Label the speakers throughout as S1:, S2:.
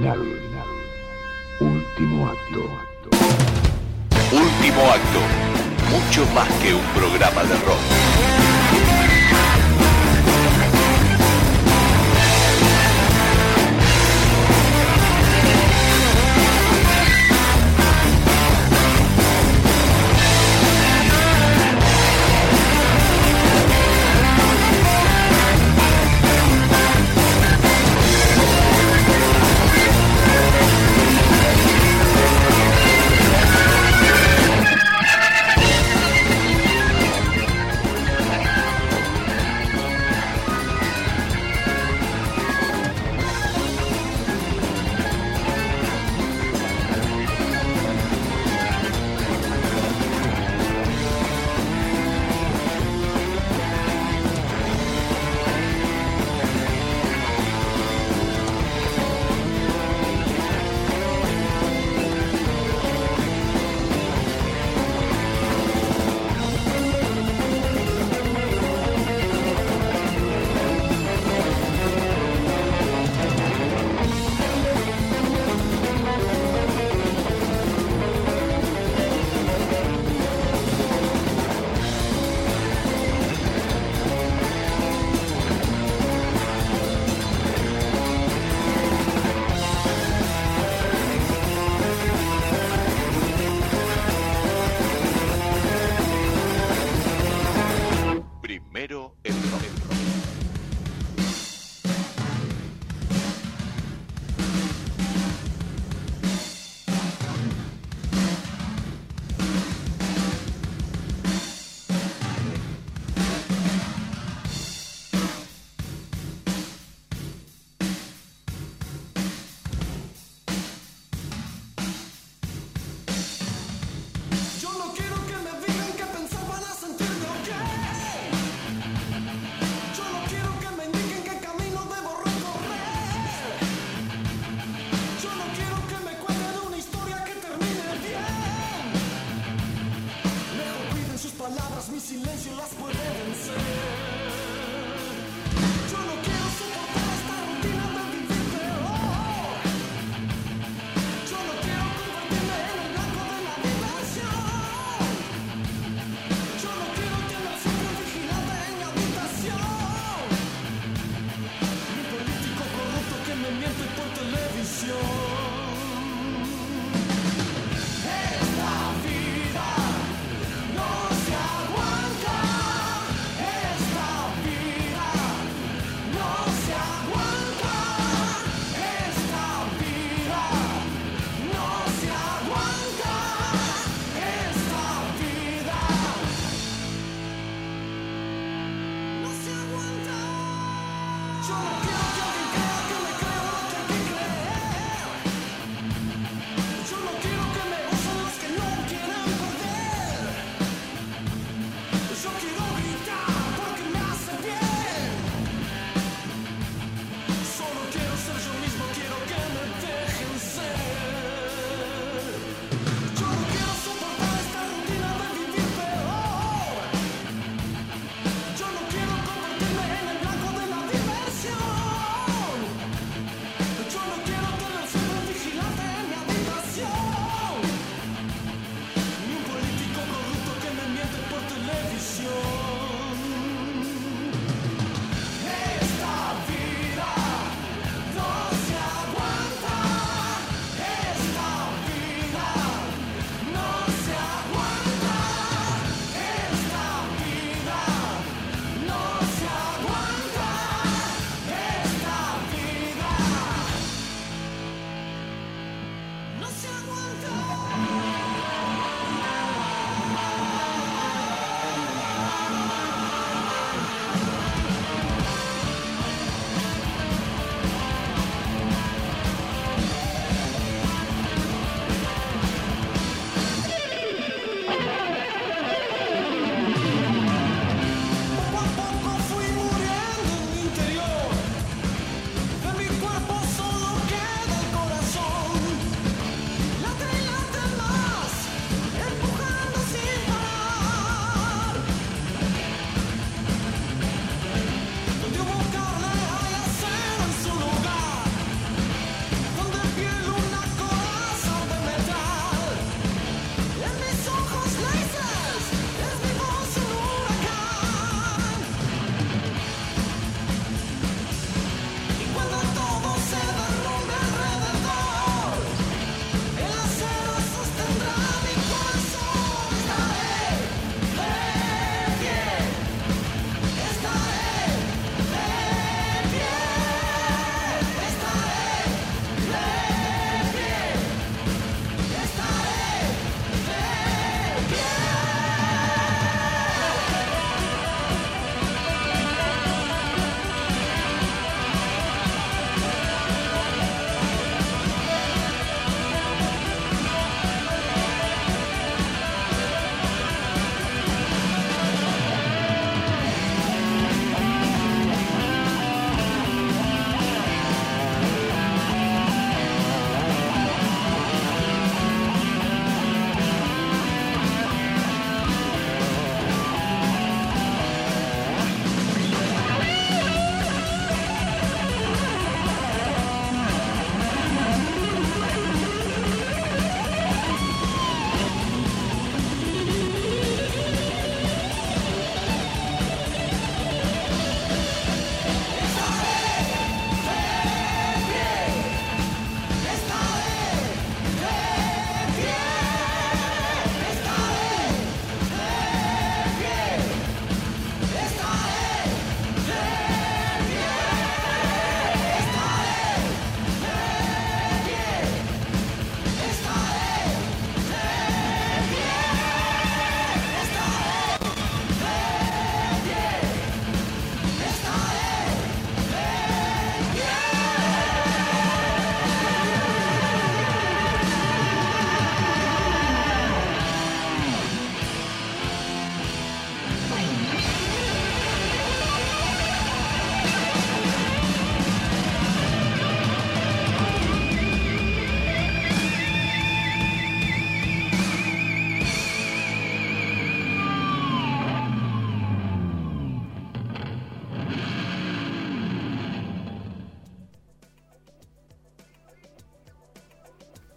S1: final. Último acto.
S2: Último acto. Mucho más que un programa de rock.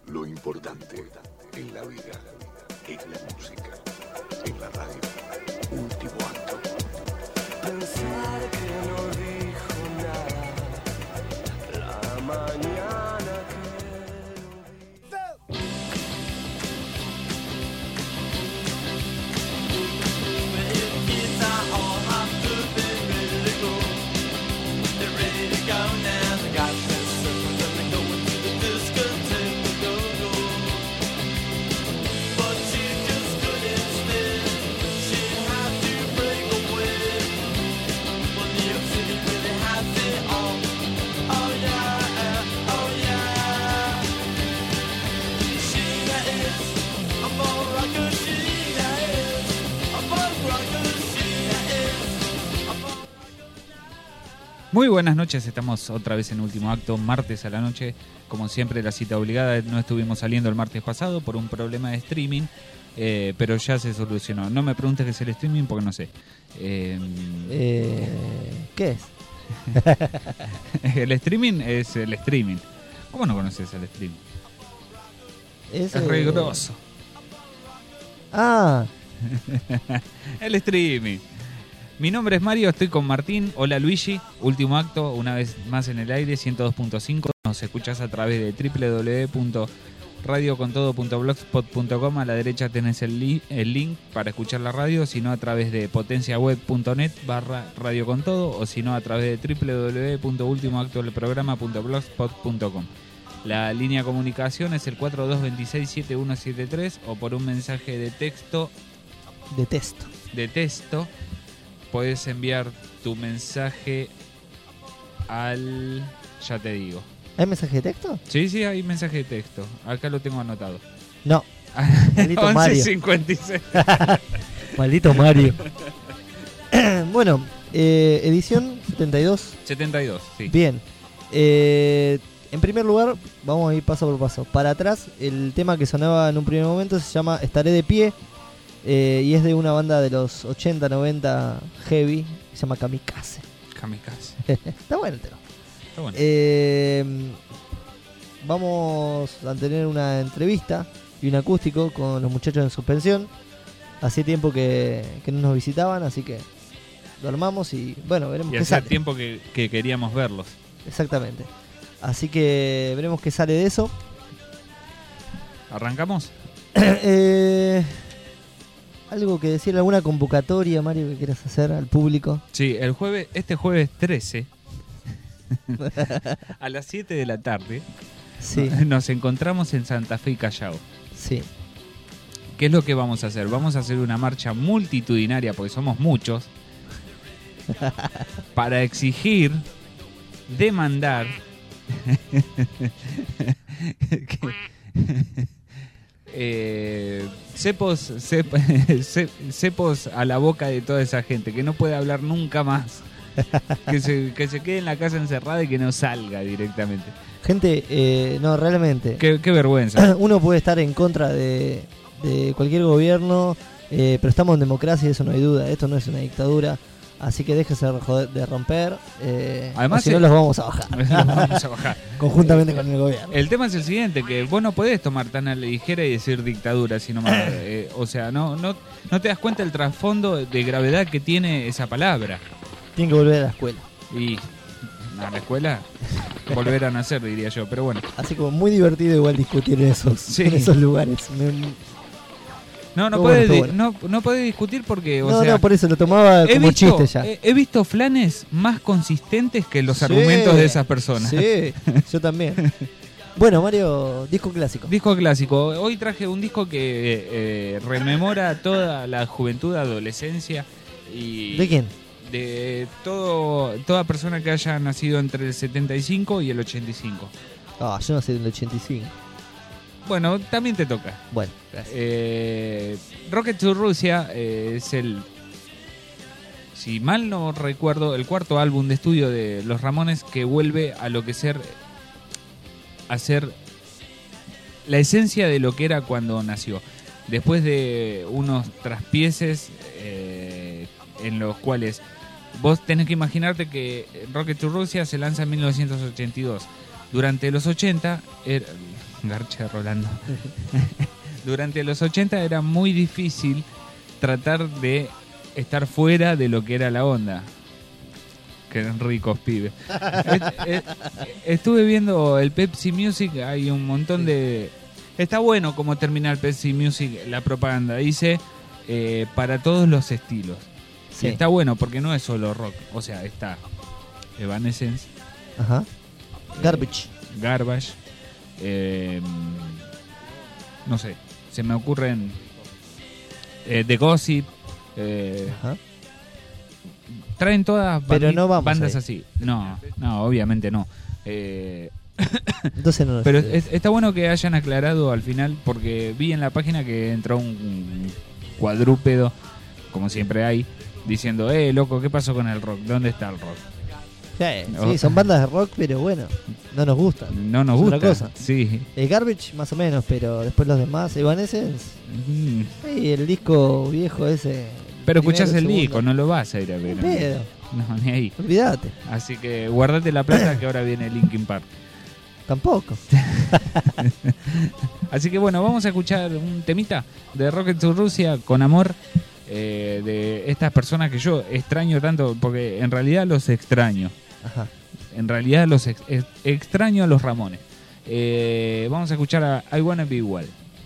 S2: Lo importante en la vida es la música. En la radio, Último Acto.
S1: Pensar que no dijo nada la mañana que lo vi.
S3: Muy buenas noches, estamos otra vez en Último Acto, martes a la noche. Como siempre, la cita obligada. No estuvimos saliendo el martes pasado por un problema de streaming, pero ya se solucionó. No me preguntes qué es el streaming porque no sé.
S4: ¿Qué es?
S3: El streaming es el streaming. ¿Cómo no conoces el streaming? Es re grosso.
S4: Ah,
S3: El streaming. Mi nombre es Mario, estoy con Martín. Hola Luigi, Último Acto, una vez más en el aire, 102.5. Nos escuchás a través de www.radiocontodo.blogspot.com. A la derecha tenés el link para escuchar la radio, sino a través de potenciaweb.net/radiocontodo o sino a través de www.ultimoactoelprograma.blogspot.com. La línea de comunicación es el 42267173 o por un mensaje de texto.
S4: de texto.
S3: Puedes enviar tu mensaje al... Ya te digo.
S4: ¿Hay mensaje de texto?
S3: Sí, hay mensaje de texto. Acá lo tengo anotado.
S4: No. Maldito Mario.
S3: 11:56.
S4: Maldito Mario. Bueno, edición 72.
S3: 72, sí.
S4: Bien. En primer lugar, vamos a ir paso por paso. Para atrás, el tema que sonaba en un primer momento se llama Estaré de pie. Y es de una banda de los 80, 90 heavy, se llama Kamikaze. Está bueno el tema.
S3: Está bueno.
S4: Vamos a tener una entrevista y un acústico con los muchachos en suspensión. Hacía tiempo que no nos visitaban, así que lo armamos y bueno, veremos qué sale.
S3: Hace tiempo que queríamos verlos.
S4: Exactamente. Así que veremos qué sale de eso.
S3: ¿Arrancamos?
S4: ¿Algo que decir? ¿Alguna convocatoria, Mario, que quieras hacer al público?
S3: Sí, este jueves 13 a las 7 de la tarde
S4: Sí.
S3: nos encontramos en Santa Fe y Callao.
S4: Sí.
S3: ¿Qué es lo que vamos a hacer? Vamos a hacer una marcha multitudinaria, porque somos muchos, para exigir, demandar cepos a la boca de toda esa gente que no puede hablar nunca más, que se quede en la casa encerrada y que no salga directamente.
S4: Gente, no, realmente.
S3: Qué vergüenza.
S4: Uno puede estar en contra de cualquier gobierno, pero estamos en democracia y eso no hay duda. Esto no es una dictadura. Así que déjese de romper.
S3: Además,
S4: si no, los vamos a bajar.
S3: Los vamos a bajar.
S4: Conjuntamente con el gobierno.
S3: El tema es el siguiente, que vos no podés tomar tan a la ligera y decir dictadura, sino más. O sea, no te das cuenta del trasfondo de gravedad que tiene esa palabra.
S4: Tienen que volver a la escuela.
S3: Y a la escuela volver a nacer, diría yo, pero bueno.
S4: Así como muy divertido igual discutir en esos lugares.
S3: No podés discutir porque...
S4: No, por eso lo tomaba como chiste ya.
S3: He visto flanes más consistentes que los argumentos de esas personas.
S4: Sí, yo también. Bueno, Mario, disco clásico.
S3: Disco clásico. Hoy traje un disco que rememora toda la juventud, adolescencia y...
S4: ¿De quién?
S3: De toda persona que haya nacido entre el 75 y el 85.
S4: Yo nací en el 85.
S3: Bueno, también te toca.
S4: Bueno, gracias.
S3: Rocket to Russia es si mal no recuerdo, el cuarto álbum de estudio de Los Ramones que vuelve a lo que a ser la esencia de lo que era cuando nació. Después de unos traspieces en los cuales vos tenés que imaginarte que Rocket to Russia se lanza en 1982. Durante los 80 Garcha Rolando. Durante los 80 era muy difícil tratar de estar fuera de lo que era la onda. Que eran ricos pibes. Estuve viendo el Pepsi Music, hay un montón de... Está bueno como termina el Pepsi Music, la propaganda. Dice, para todos los estilos.
S4: Sí.
S3: Y está bueno porque no es solo rock. O sea, está Evanescence.
S4: Ajá. Garbage.
S3: Garbage. No sé, se me ocurren The Gossip.
S4: Ajá.
S3: Traen todas
S4: Pero no vamos
S3: bandas
S4: ahí.
S3: así. No, obviamente no.
S4: Entonces no.
S3: Pero está bueno que hayan aclarado al final, porque vi en la página que entró un cuadrúpedo, como siempre hay, diciendo, loco, ¿qué pasó con el rock? ¿Dónde está el rock?
S4: Sí, son bandas de rock, pero bueno, no nos gustan.
S3: No nos
S4: Es
S3: gusta.
S4: otra cosa.
S3: Sí.
S4: Garbage más o menos, pero después los demás, Evanescence,
S3: Mm.
S4: y el disco viejo ese.
S3: Pero escuchás el
S4: primero,
S3: disco,
S4: segundo.
S3: no lo vas a ir a ver.
S4: Ni pedo.
S3: No, ni ahí.
S4: Olvídate,
S3: Así que guardate la plata que ahora viene Linkin Park.
S4: tampoco.
S3: Así que bueno, vamos a escuchar un temita de Rocket to Rusia con amor, de estas personas que yo extraño tanto, porque en realidad los extraño.
S4: Ajá.
S3: En realidad los extraño a los Ramones. Vamos a escuchar a I Wanna Be Igual.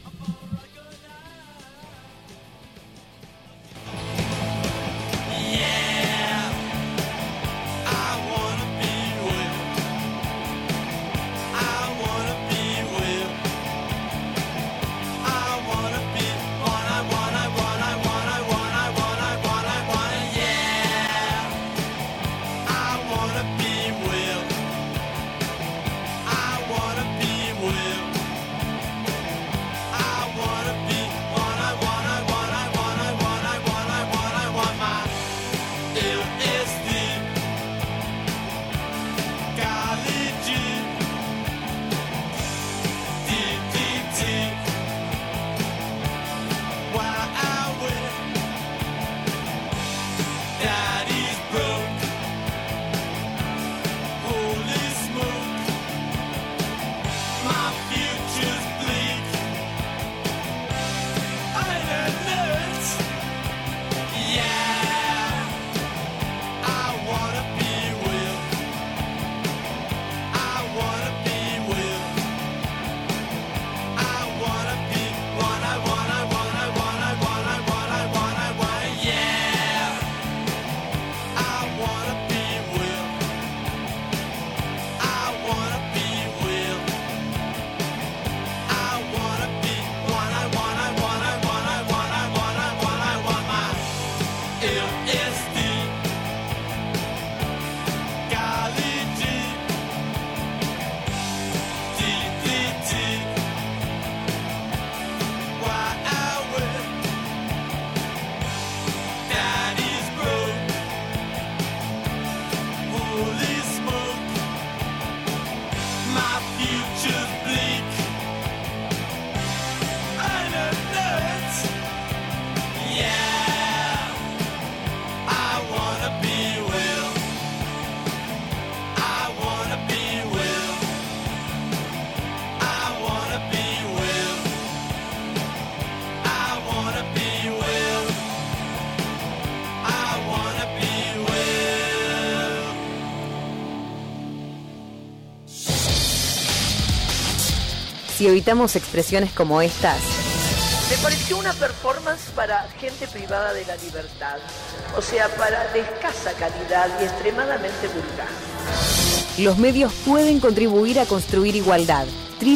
S5: Si evitamos expresiones como estas,
S6: Me pareció una performance para gente privada de la libertad, o sea, para de escasa calidad y extremadamente vulgar.
S5: los medios pueden contribuir a construir igualdad.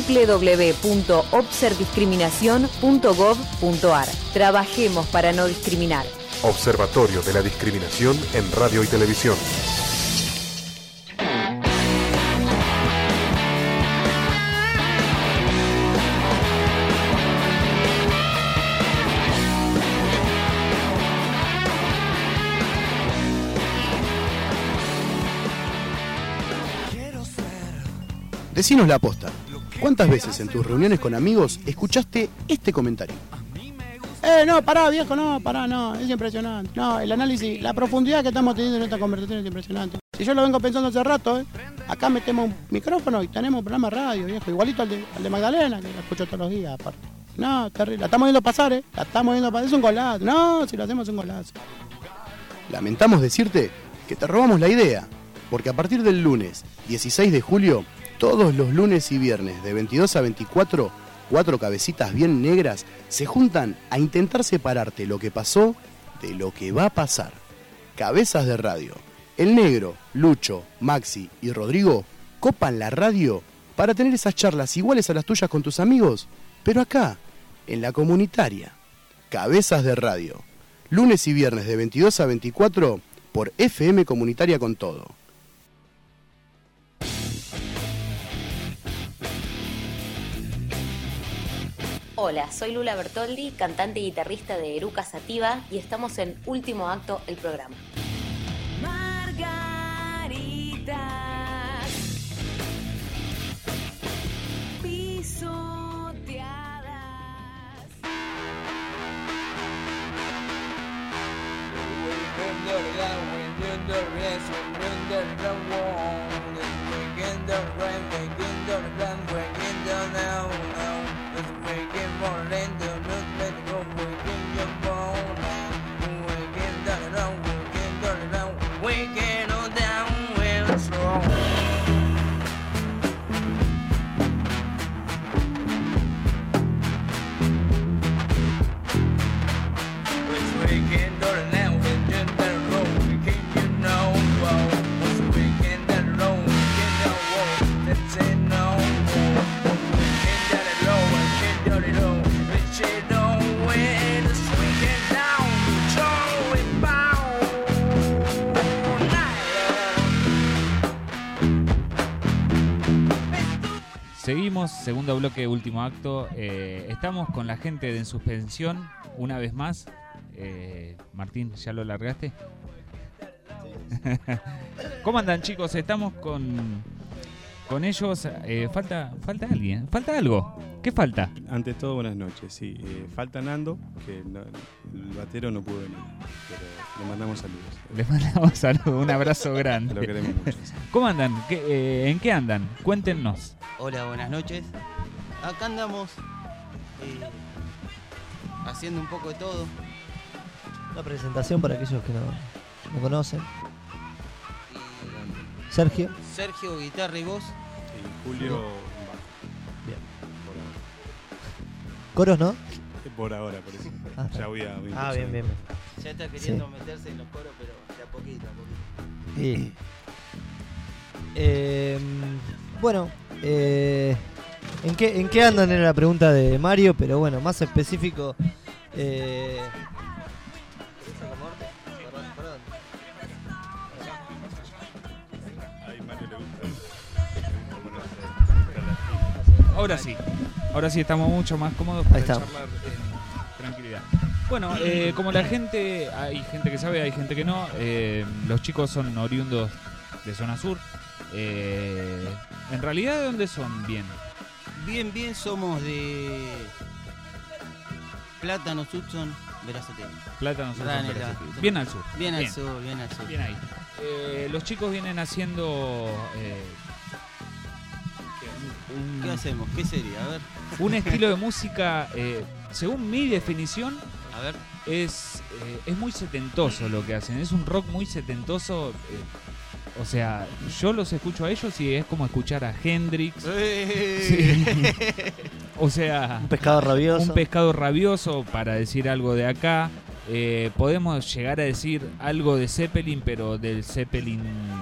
S5: www.obserdiscriminacion.gov.ar. Trabajemos para no discriminar.
S7: Observatorio de la Discriminación en Radio y Televisión.
S8: Decinos la posta. ¿Cuántas veces en tus reuniones con amigos escuchaste este comentario? No, pará, viejo, no, es impresionante. No, el análisis, la profundidad que estamos teniendo en esta conversación es impresionante. Si yo lo vengo pensando hace rato, acá metemos un micrófono y tenemos un programa de radio, viejo, igualito al de Magdalena, que lo escucho todos los días, aparte. No, terrible, la estamos viendo pasar, la estamos viendo pasar, es un golazo. No, si lo hacemos es un golazo. Lamentamos decirte que te robamos la idea, porque a partir del lunes 16 de julio, todos los lunes y viernes de 22 a 24, 4 cabecitas bien negras se juntan a intentar separarte lo que pasó de lo que va a pasar. Cabezas de radio. El Negro, Lucho, Maxi y Rodrigo copan la radio para tener esas charlas iguales a las tuyas con tus amigos, pero acá, en la comunitaria. Cabezas de radio. Lunes y viernes de 22 a 24 por FM Comunitaria con todo.
S9: Hola, soy Lula Bertoldi, cantante y guitarrista de Eruca Sativa, y estamos en Último Acto, el programa.
S10: Margaritas pisoteadas.
S3: Seguimos, segundo bloque, último acto. Estamos con la gente de En Suspensión, una vez más. Martín, ¿ya lo largaste? ¿Cómo andan, chicos? Estamos con ellos. Falta alguien, falta algo. ¿Qué falta?
S11: Ante todo, buenas noches. Sí, falta Nando, que el batero no pudo venir, pero le mandamos saludos.
S3: Les mandamos saludos, un abrazo grande.
S11: Lo queremos mucho.
S3: ¿Cómo andan? ¿En qué andan? Cuéntenos.
S12: Hola, buenas noches. Acá andamos haciendo un poco de todo.
S4: Una presentación para aquellos que no conocen. Sergio,
S12: guitarra y voz.
S11: Y Julio, bajo.
S4: Bien.
S11: Por ahora.
S4: Coros, ¿no?
S11: Por ahora, por eso. Ya voy a
S4: bien.
S12: Ya está queriendo meterse en los coros, pero de a poquito.
S4: Sí. Bueno, ¿en qué andan? Era la pregunta de Mario, pero bueno, más específico.
S3: Ahora sí estamos mucho más cómodos para charlar en tranquilidad. Bueno, como la gente, hay gente que sabe, hay gente que no. Los chicos son oriundos de zona sur. En realidad, ¿de dónde son bien?
S12: Bien, somos de Plátano, Hudson, Verazategui.
S3: Plátano, Hudson, Verazategui. Bien al sur.
S12: Bien al sur.
S3: Bien ahí. Los chicos vienen haciendo...
S12: ¿Qué hacemos? ¿Qué sería? A ver.
S3: Un estilo de música, según mi definición,
S12: a ver,
S3: es muy setentoso lo que hacen. Es un rock muy setentoso. O sea, yo los escucho a ellos y es como escuchar a Hendrix. Sí. O sea,
S4: un pescado rabioso.
S3: Un pescado rabioso, para decir algo de acá. Podemos llegar a decir algo de Zeppelin, pero del Zeppelin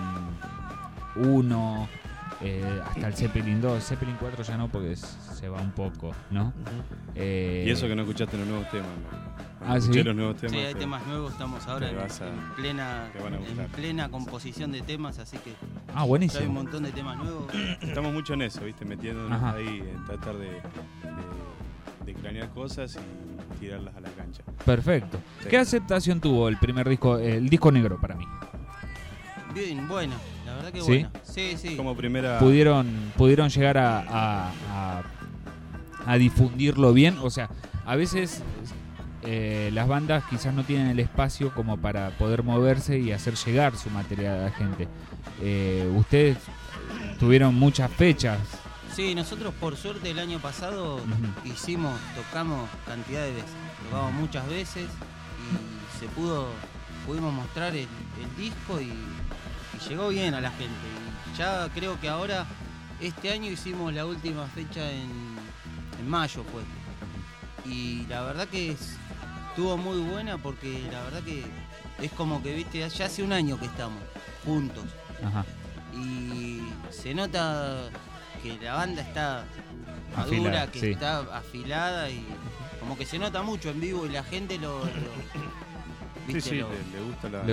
S3: 1 hasta el Zeppelin 2. Zeppelin 4 ya no, porque se va un poco, ¿no?
S11: Y eso que no escuchaste los nuevos temas, ¿no?
S3: ¿Sí?
S11: Los nuevos temas,
S12: sí, hay temas nuevos, estamos ahora en
S11: plena
S12: composición de temas, así que
S3: buenísimo.
S12: hay un montón de temas nuevos.
S11: Estamos mucho en eso, ¿viste? Metiéndonos ahí en tratar de cranear cosas y tirarlas a la cancha.
S3: Perfecto. Sí. ¿Qué aceptación tuvo el primer disco, el disco negro para mí?
S12: Bien, bueno, la verdad que
S3: ¿sí?
S12: bueno. Sí.
S11: Como primera...
S3: ¿Pudieron llegar a difundirlo bien? O sea, a veces las bandas quizás no tienen el espacio como para poder moverse y hacer llegar su material a la gente. Ustedes tuvieron muchas fechas.
S12: Sí, nosotros por suerte el año pasado tocamos cantidad de veces, tocamos muchas veces y pudimos mostrar el disco y llegó bien a la gente. Y ya creo que ahora, este año hicimos la última fecha en mayo fue. Y la verdad que estuvo muy buena porque la verdad que es como que, viste, ya hace un año que estamos juntos.
S3: Ajá.
S12: Y se nota que la banda está madura, que está afilada y como que se nota mucho en vivo y la gente ¿viste?
S11: Sí, le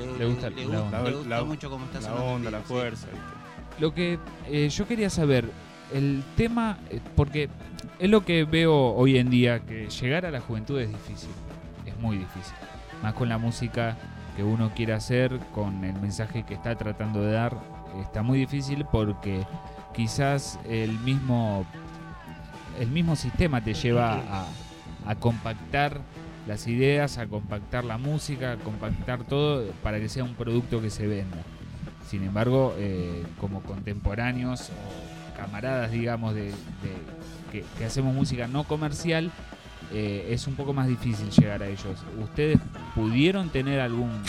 S11: gusta
S12: mucho cómo está
S11: la
S12: sonando
S11: onda,
S12: en
S11: la
S12: vivo,
S11: fuerza.
S12: sí.
S11: ¿Viste?
S3: Lo que yo quería saber, el tema, porque es lo que veo hoy en día, que llegar a la juventud es difícil, es muy difícil. Más con la música que uno quiere hacer, con el mensaje que está tratando de dar, está muy difícil porque quizás el mismo sistema te lleva a compactar las ideas, a compactar la música, a compactar todo para que sea un producto que se venda. Sin embargo, como contemporáneos o camaradas, digamos, que hacemos música no comercial, es un poco más difícil llegar a ellos. ¿Ustedes pudieron tener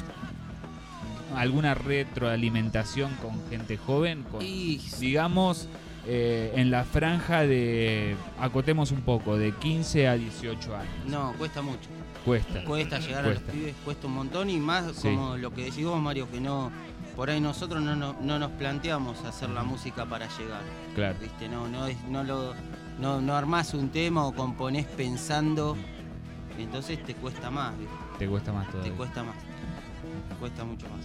S3: alguna retroalimentación con gente joven? Digamos, en la franja de, acotemos un poco, de 15 a 18 años.
S12: No, cuesta mucho.
S3: Cuesta
S12: llegar a los pibes, cuesta un montón y más como lo que decís vos, Mario, que no, por ahí nosotros no nos planteamos hacer la música para llegar.
S3: Claro.
S12: ¿Viste? No armás un tema o componés pensando, entonces te cuesta más, ¿viste?
S3: Te cuesta más todavía.
S12: Te cuesta mucho más.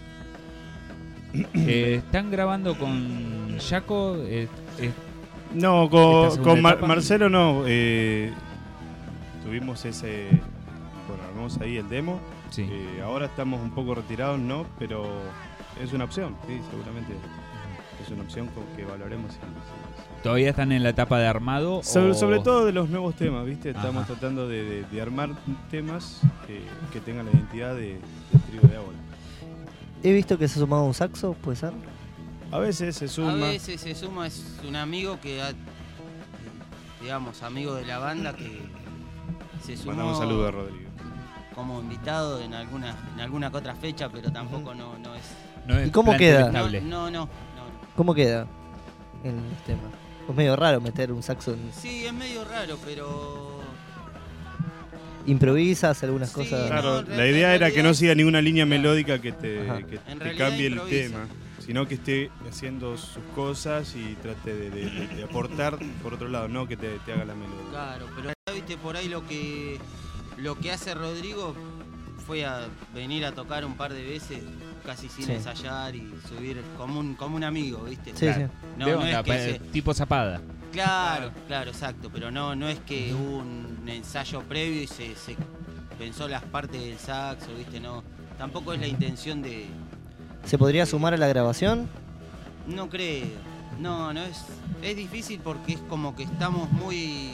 S3: ¿Están grabando con Jaco?
S11: No, con Marcelo no. Tuvimos armamos ahí el demo.
S3: Sí.
S11: Ahora estamos un poco retirados, ¿no? Pero es una opción, sí, seguramente. Es una opción que valoremos.
S3: ¿Todavía están en la etapa de armado?
S11: Sobre todo de los nuevos temas, ¿viste? Estamos
S3: Ajá.
S11: tratando de armar temas que tengan la identidad del trío de ahora.
S4: He visto que se ha sumado un saxo, ¿puede ser?
S11: A veces se suma.
S12: Es un amigo que digamos, amigo de la banda que se sumó.
S11: Mandamos un saludo a Rodrigo.
S12: Como invitado en alguna que otra fecha, pero tampoco no es.
S3: No es
S4: ¿Y cómo
S3: plan
S4: queda?
S3: estable.
S12: No.
S4: ¿Cómo queda el tema? Es medio raro meter un saxo en...
S12: Sí, es medio raro, pero...
S4: ¿Improvisas algunas cosas?
S11: Claro, la idea era que no siga ninguna línea melódica que te
S12: realidad
S11: cambie el
S12: improvisa.
S11: tema, sino que esté haciendo sus cosas y trate de aportar por otro lado, no que te haga la melodía.
S12: Claro, pero viste por ahí lo que hace Rodrigo fue a venir a tocar un par de veces casi sin ensayar y subir como un amigo, ¿viste?
S4: Sí,
S12: claro.
S4: sí.
S12: No es que
S3: tipo Zapada.
S12: Claro, exacto, pero no es que hubo un ensayo previo y se pensó las partes del saxo, ¿viste? No, tampoco es la intención de...
S4: ¿Se podría sumar a la grabación?
S12: No creo. No es difícil porque es como que estamos muy...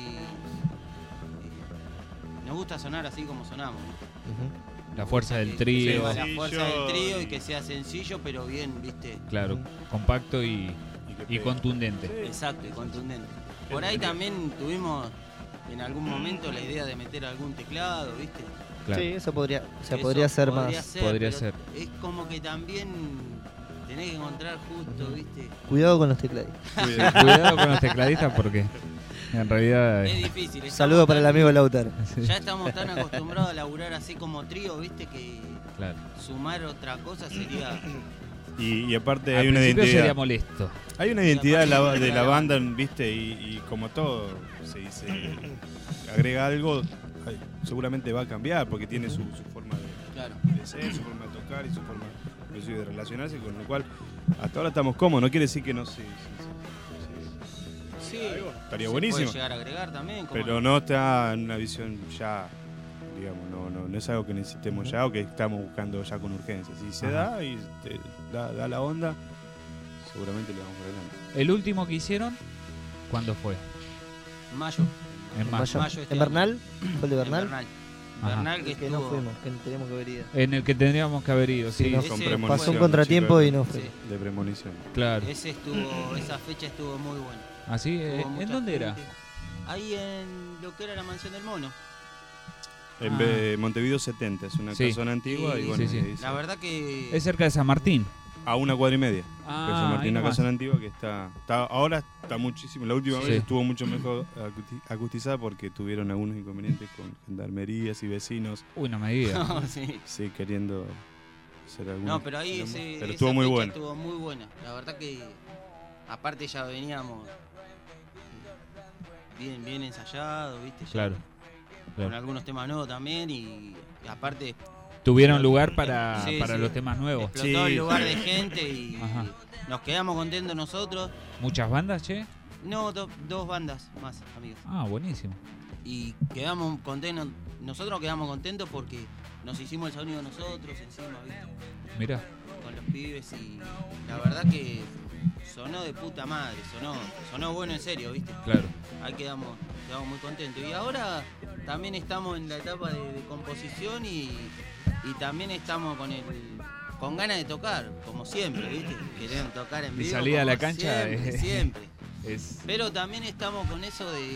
S12: Nos gusta sonar así como sonamos.
S3: La fuerza del trío.
S12: La fuerza del trío y que sea sencillo, pero bien, ¿viste?
S3: Claro, compacto y contundente.
S12: Exacto, y contundente. Por ahí también tuvimos en algún momento la idea de meter algún teclado, ¿viste?
S3: Claro.
S4: Sí, eso podría ser más.
S3: Podría ser.
S12: Es como que también tenés que encontrar justo, ¿viste?
S4: Cuidado con los tecladistas.
S3: Cuidado con los tecladistas porque en realidad...
S12: Es difícil.
S4: Saludo para el amigo Lautaro.
S12: Ya estamos tan acostumbrados a laburar así como trío, ¿viste? Que
S3: claro.
S12: Sumar otra cosa sería...
S11: Y aparte
S3: Al
S11: hay una
S3: principio
S11: identidad.
S3: sería molesto.
S11: Hay una identidad de la banda, ¿viste? Y como todo, se agrega algo, seguramente va a cambiar porque tiene su forma de ser, su forma de tocar y su forma inclusive de relacionarse, con lo cual hasta ahora estamos cómodos. No quiere decir que no se
S12: Sí,
S11: estaría
S12: se
S11: buenísimo.
S12: puede llegar a agregar también.
S11: Pero no está en una visión ya, digamos, no es algo que necesitemos ya o que estamos buscando ya con urgencia. Si se da y da la onda, seguramente le vamos por delante.
S3: ¿El último que hicieron? ¿Cuándo fue?
S12: Mayo.
S3: En mayo.
S12: este
S4: ¿En Bernal?
S12: año.
S4: ¿Fue el de Bernal?
S12: En Bernal. Bernal, que
S4: Que
S12: estuvo...
S4: no fuimos, que teníamos que haber ido.
S3: En el que tendríamos que haber ido, sí.
S4: nos
S12: Ese
S11: Con
S12: fue-
S11: premonición,
S4: pasó un
S11: los
S4: contratiempo
S11: chicos
S4: y no
S11: de-
S4: fue.
S11: De premonición.
S3: Claro.
S12: Esa fecha estuvo muy buena.
S3: ¿Así?
S12: Hubo
S3: ¿En
S12: mucha
S3: dónde era?
S12: gente. Ahí en lo que era la Mansión del Mono.
S11: En vez de Montevideo 70, es una
S3: Sí.
S11: casona antigua y bueno,
S3: sí.
S11: ahí
S12: La verdad que...
S3: Es cerca de San Martín.
S11: a una cuadra y media.
S3: Ah,
S11: Que es San Martín,
S3: ahí
S11: una
S3: nomás.
S11: casona antigua que está ahora está muchísimo. La última
S3: Sí.
S11: vez estuvo mucho mejor acustizada porque tuvieron algunos inconvenientes con gendarmerías y vecinos.
S3: Uy, no me digas.
S12: No, sí.
S11: Sí, queriendo hacer algunos
S12: No, pero ahí
S11: quilombos.
S12: ese,
S11: Pero
S12: esa
S11: estuvo muy
S12: fecha
S11: bueno.
S12: estuvo muy buena. La verdad que aparte ya veníamos bien ensayados, ¿viste? Ya
S3: Claro.
S12: Con
S3: claro.
S12: algunos temas nuevos también y aparte
S3: Tuvieron lugar para
S12: Sí,
S3: los
S12: sí.
S3: temas nuevos.
S12: explotó el lugar de gente y
S3: Ajá.
S12: nos quedamos contentos nosotros.
S3: ¿Muchas bandas, che?
S12: No, dos bandas más, amigos.
S3: Ah, buenísimo.
S12: Y quedamos contentos, nosotros quedamos contentos porque nos hicimos el sonido nosotros encima, ¿viste?
S3: Mirá.
S12: Con los pibes y la verdad que sonó de puta madre, sonó bueno en serio, ¿viste?
S3: Claro.
S12: Ahí quedamos muy contentos. Y ahora también estamos en la etapa de composición y también estamos con ganas de tocar, como siempre, ¿viste? Queremos tocar en
S3: De
S12: vivo.
S3: salida a la
S12: como
S3: cancha,
S12: Siempre.
S3: Es,
S12: Pero también estamos con eso de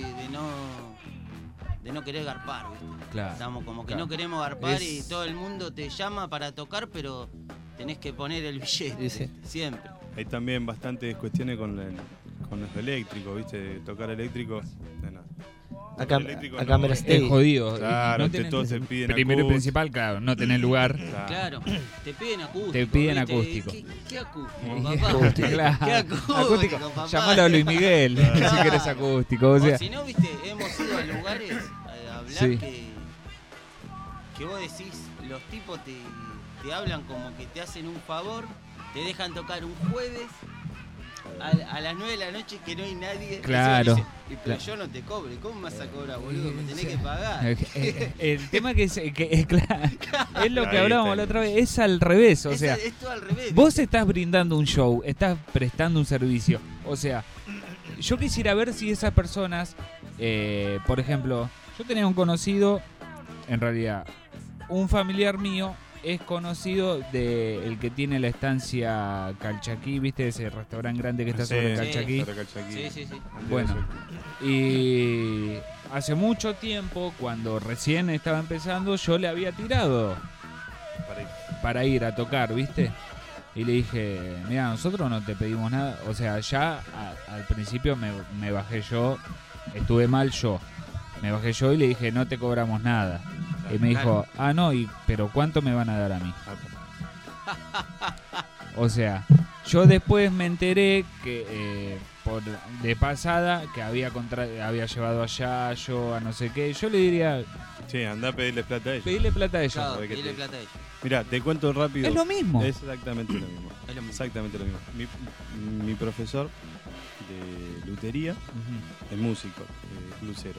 S12: no querer garpar, ¿viste?
S3: Claro.
S12: Estamos como que
S3: Claro.
S12: no queremos garpar y
S3: Es-
S12: todo el mundo te llama para tocar, pero tenés que poner el billete,
S4: Sí.
S12: siempre.
S11: Hay también bastantes cuestiones con lo eléctrico, ¿viste? Tocar eléctrico. No.
S4: Acá,
S11: Eléctrico
S4: acá
S11: no,
S4: me la
S11: es
S4: estoy.
S3: es jodido.
S11: Claro,
S3: No
S11: que
S3: tenés-
S11: todos se piden
S3: Primero y
S11: acústico.
S3: principal, claro, no tenés lugar.
S12: Claro, te piden acústico.
S3: Te piden
S12: ¿viste?
S3: acústico.
S12: ¿Qué acústico,
S3: Y
S12: papá?
S3: acústico, claro.
S12: ¿Qué acústico,
S3: Acústico.
S12: papá?
S3: Llamalo a Luis Miguel
S12: Claro.
S3: si querés acústico. O sea,
S12: si no, viste, hemos ido a lugares a hablar
S3: Sí.
S12: que vos decís, los tipos te hablan como que te hacen un favor, te dejan tocar un jueves a las 9 de la noche que no hay nadie.
S3: Claro.
S12: Y pero
S3: Claro.
S12: yo no te cobro, ¿y cómo me vas a cobrar, boludo? Me tenés que pagar.
S3: el tema que claro, es lo que
S11: Ahí
S3: hablábamos
S11: está.
S3: la otra vez, es al revés. O sea,
S12: es todo al revés.
S3: vos estás brindando un show, estás prestando un servicio. O sea, yo quisiera ver si esas personas, por ejemplo, yo tenía un conocido, en realidad, un familiar mío es conocido de el que tiene la estancia Calchaquí, ¿viste? Ese restaurante grande que está sobre
S11: Sí,
S3: Calchaquí.
S11: sobre Calchaquí.
S12: Sí.
S3: Bueno, y hace mucho tiempo, cuando recién estaba empezando, yo le había tirado para ir a tocar, ¿viste? Y le dije, mira, nosotros no te pedimos nada. O sea, ya al principio me bajé yo, estuve mal yo. Me bajé yo y le dije, no te cobramos nada. Y me dijo, no, pero ¿cuánto me van a dar a mí? O sea, yo después me enteré que de pasada que había llevado allá yo a no sé qué. Yo le diría,
S11: Sí, andá a pedirle plata a ellos.
S3: pedirle plata a ellos.
S12: Claro,
S11: Sabe que
S12: pedirle
S11: te-
S12: plata a ellos.
S11: Mirá, te cuento rápido.
S3: Es lo mismo.
S11: Es exactamente lo mismo.
S12: Es lo mismo.
S11: Exactamente lo mismo. Mi profesor de lutería es músico, lucero.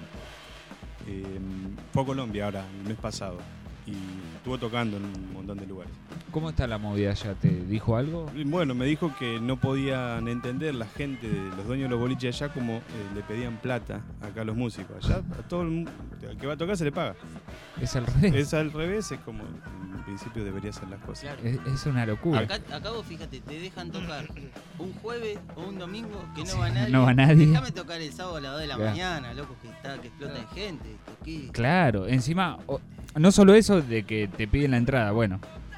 S11: Fue a Colombia ahora, el mes pasado. Y estuvo tocando en un montón de lugares.
S3: ¿Cómo está la movida allá? ¿Te dijo algo?
S11: Y bueno, me dijo que no podían entender la gente, los dueños de los boliches allá, como le pedían plata acá a los músicos. Allá a todo el mundo, al que va a tocar se le paga.
S3: Es al revés.
S11: Es al revés, es como en principio debería ser las cosas.
S12: Claro.
S3: Es una locura.
S12: Acá vos fíjate, te dejan tocar un jueves o un domingo que no
S3: Sí,
S12: va nadie.
S3: no va nadie.
S12: Déjame tocar el sábado a las 2 de la
S3: Claro.
S12: mañana, loco, que explota de gente. Toqué.
S3: Claro, encima, no solo eso de que te piden la entrada, bueno.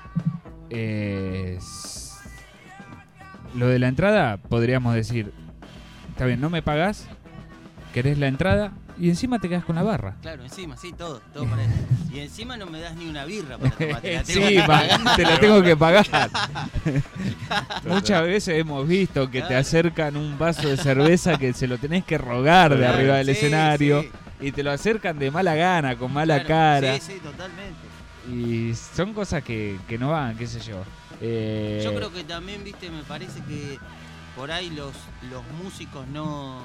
S3: Lo de la entrada, podríamos decir, está bien, no me pagás, querés la entrada y encima te quedas con la barra.
S12: Claro, encima, sí, todo para eso. Y encima no me das ni una birra para tomar, te la tengo
S3: Sí,
S12: que pagar.
S3: te la tengo que pagar. Muchas veces hemos visto que te acercan un vaso de cerveza que se lo tenés que rogar de
S12: Claro,
S3: arriba del
S12: sí,
S3: escenario
S12: sí.
S3: y te lo acercan de mala gana, con mala
S12: Claro,
S3: cara.
S12: Sí, totalmente.
S3: Y son cosas que no van, qué sé yo.
S12: Yo creo que también, viste, me parece que por ahí los músicos no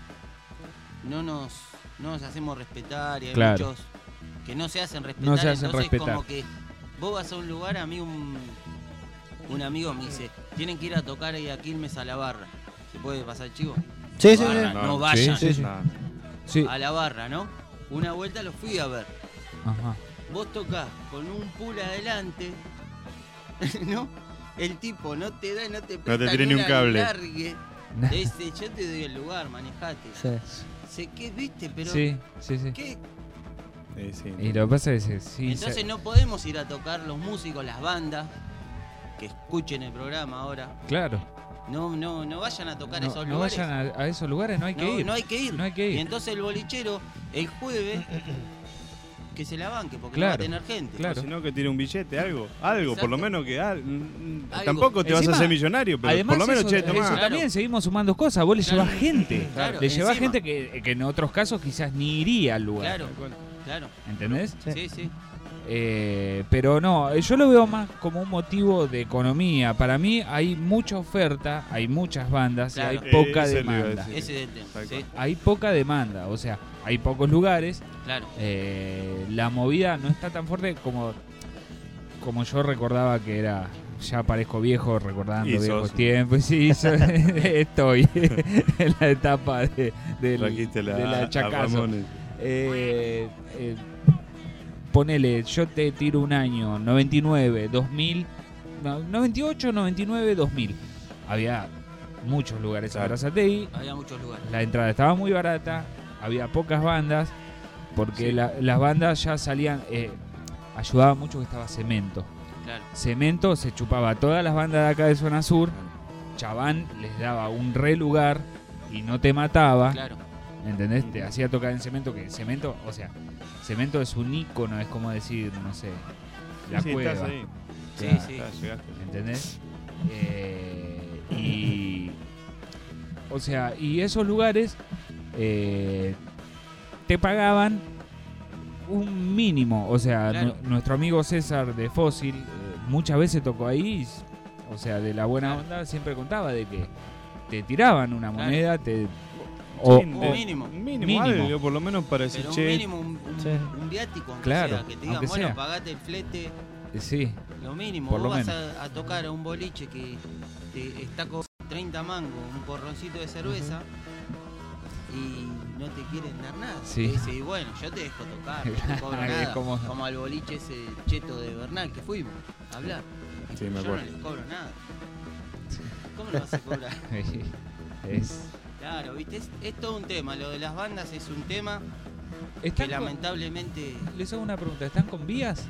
S12: nos hacemos respetar y hay
S3: Claro.
S12: muchos que no se hacen respetar.
S3: No se hacen
S12: Entonces
S3: respetar.
S12: como que vos vas a un lugar, a mí un amigo me dice, tienen que ir a tocar ahí a Quilmes a la barra. ¿Se puede pasar, chivo?
S4: Sí, sí,
S12: Barra,
S4: sí.
S12: no vayan
S3: Sí, sí, sí.
S11: Nada.
S3: Sí.
S12: a la barra, ¿no? Una vuelta lo fui a ver.
S3: Ajá.
S12: Vos tocás con un pool adelante, ¿no? El tipo no te da, no te presta
S11: tira ni un cable.
S12: largue. Te dice, yo te doy el lugar, manejate.
S4: Sí.
S12: Sé que, viste, pero...
S3: Sí.
S12: ¿Qué?
S11: Sí.
S3: Y lo que pasa es que sí.
S12: Entonces no podemos ir a tocar los músicos, las bandas, que escuchen el programa ahora.
S3: Claro.
S12: No vayan a tocar esos
S3: No
S12: lugares.
S3: vayan a esos lugares, no hay que ir.
S12: No hay que ir.
S3: No hay que ir.
S12: Y entonces el bolichero, el jueves, que se la banque, porque
S3: Claro,
S12: no va a tener gente.
S3: claro.
S11: Si no, que tire un billete, algo, por lo menos que tampoco te
S3: Encima,
S11: vas a hacer millonario, pero
S3: además
S11: por lo menos,
S3: eso,
S11: tomá.
S3: eso también seguimos sumando cosas. Vos le llevás gente.
S12: Claro,
S3: Le llevás
S12: encima.
S3: gente que en otros casos quizás ni iría al lugar.
S12: Claro.
S3: ¿Entendés?
S12: Sí.
S3: Pero no, yo lo veo más como un motivo de economía. Para mí hay mucha oferta, hay muchas bandas y hay
S12: Claro.
S3: poca
S11: Eso le iba a
S3: demanda.
S11: decir.
S12: Ese es el tema. Sí.
S3: Hay poca demanda, o sea, hay pocos lugares.
S12: Claro.
S3: La movida no está tan fuerte como yo recordaba que era. Ya parezco viejo recordando
S11: Y sos.
S3: viejos tiempos. Sí, estoy en la etapa de
S11: Trajiste
S3: la chacazo.
S11: Ramones.
S3: Ponele, yo te tiro un año, 99, 2000, 98, 99, 2000. Había muchos lugares en Berazategui.
S12: Había muchos lugares.
S3: La entrada estaba muy barata, había pocas bandas, porque las bandas ya salían, ayudaba mucho que estaba Cemento.
S12: Claro.
S3: Cemento se chupaba a todas las bandas de acá de Zona Sur, Chabán les daba un re lugar y no te mataba.
S12: Claro.
S3: ¿Entendés? Te hacía tocar en Cemento, que Cemento, o sea, Cemento es un ícono, es como decir, no sé, la
S11: Sí,
S3: cueva.
S11: estás ahí.
S3: Claro.
S12: Sí.
S11: Llegaste.
S3: ¿Entendés? O sea, y esos lugares te pagaban un mínimo. O sea,
S12: Claro.
S3: nuestro amigo César de Fósil muchas veces tocó ahí. O sea, de la buena onda siempre contaba de que te tiraban una moneda,
S12: mínimo.
S11: Mínimo, algo, por lo menos para ese
S12: Pero un
S11: che.
S12: mínimo, un viático, aunque
S3: Claro,
S12: sea, que te digan,
S3: aunque
S12: bueno,
S3: sea.
S12: pagate el flete,
S3: Sí,
S12: lo mínimo.
S3: por
S12: Vos
S3: lo
S12: vas
S3: menos.
S12: a tocar a un boliche que te está con 30 mangos, un porroncito de cerveza, y no te quieren dar nada.
S3: Sí.
S12: Te dice, y bueno, yo te dejo tocar, no te cobro
S3: Es
S12: nada.
S3: como-
S12: Como al boliche ese cheto de Bernal que fuimos a hablar.
S11: Sí, me
S12: Yo
S11: acuerdo.
S12: no les cobro nada. ¿Cómo no vas a cobrar?
S3: es...
S12: Claro, viste, es todo un tema. Lo de las bandas es un tema
S3: ¿Están
S12: que
S3: con-
S12: lamentablemente...
S3: Les hago una pregunta, ¿están con vías?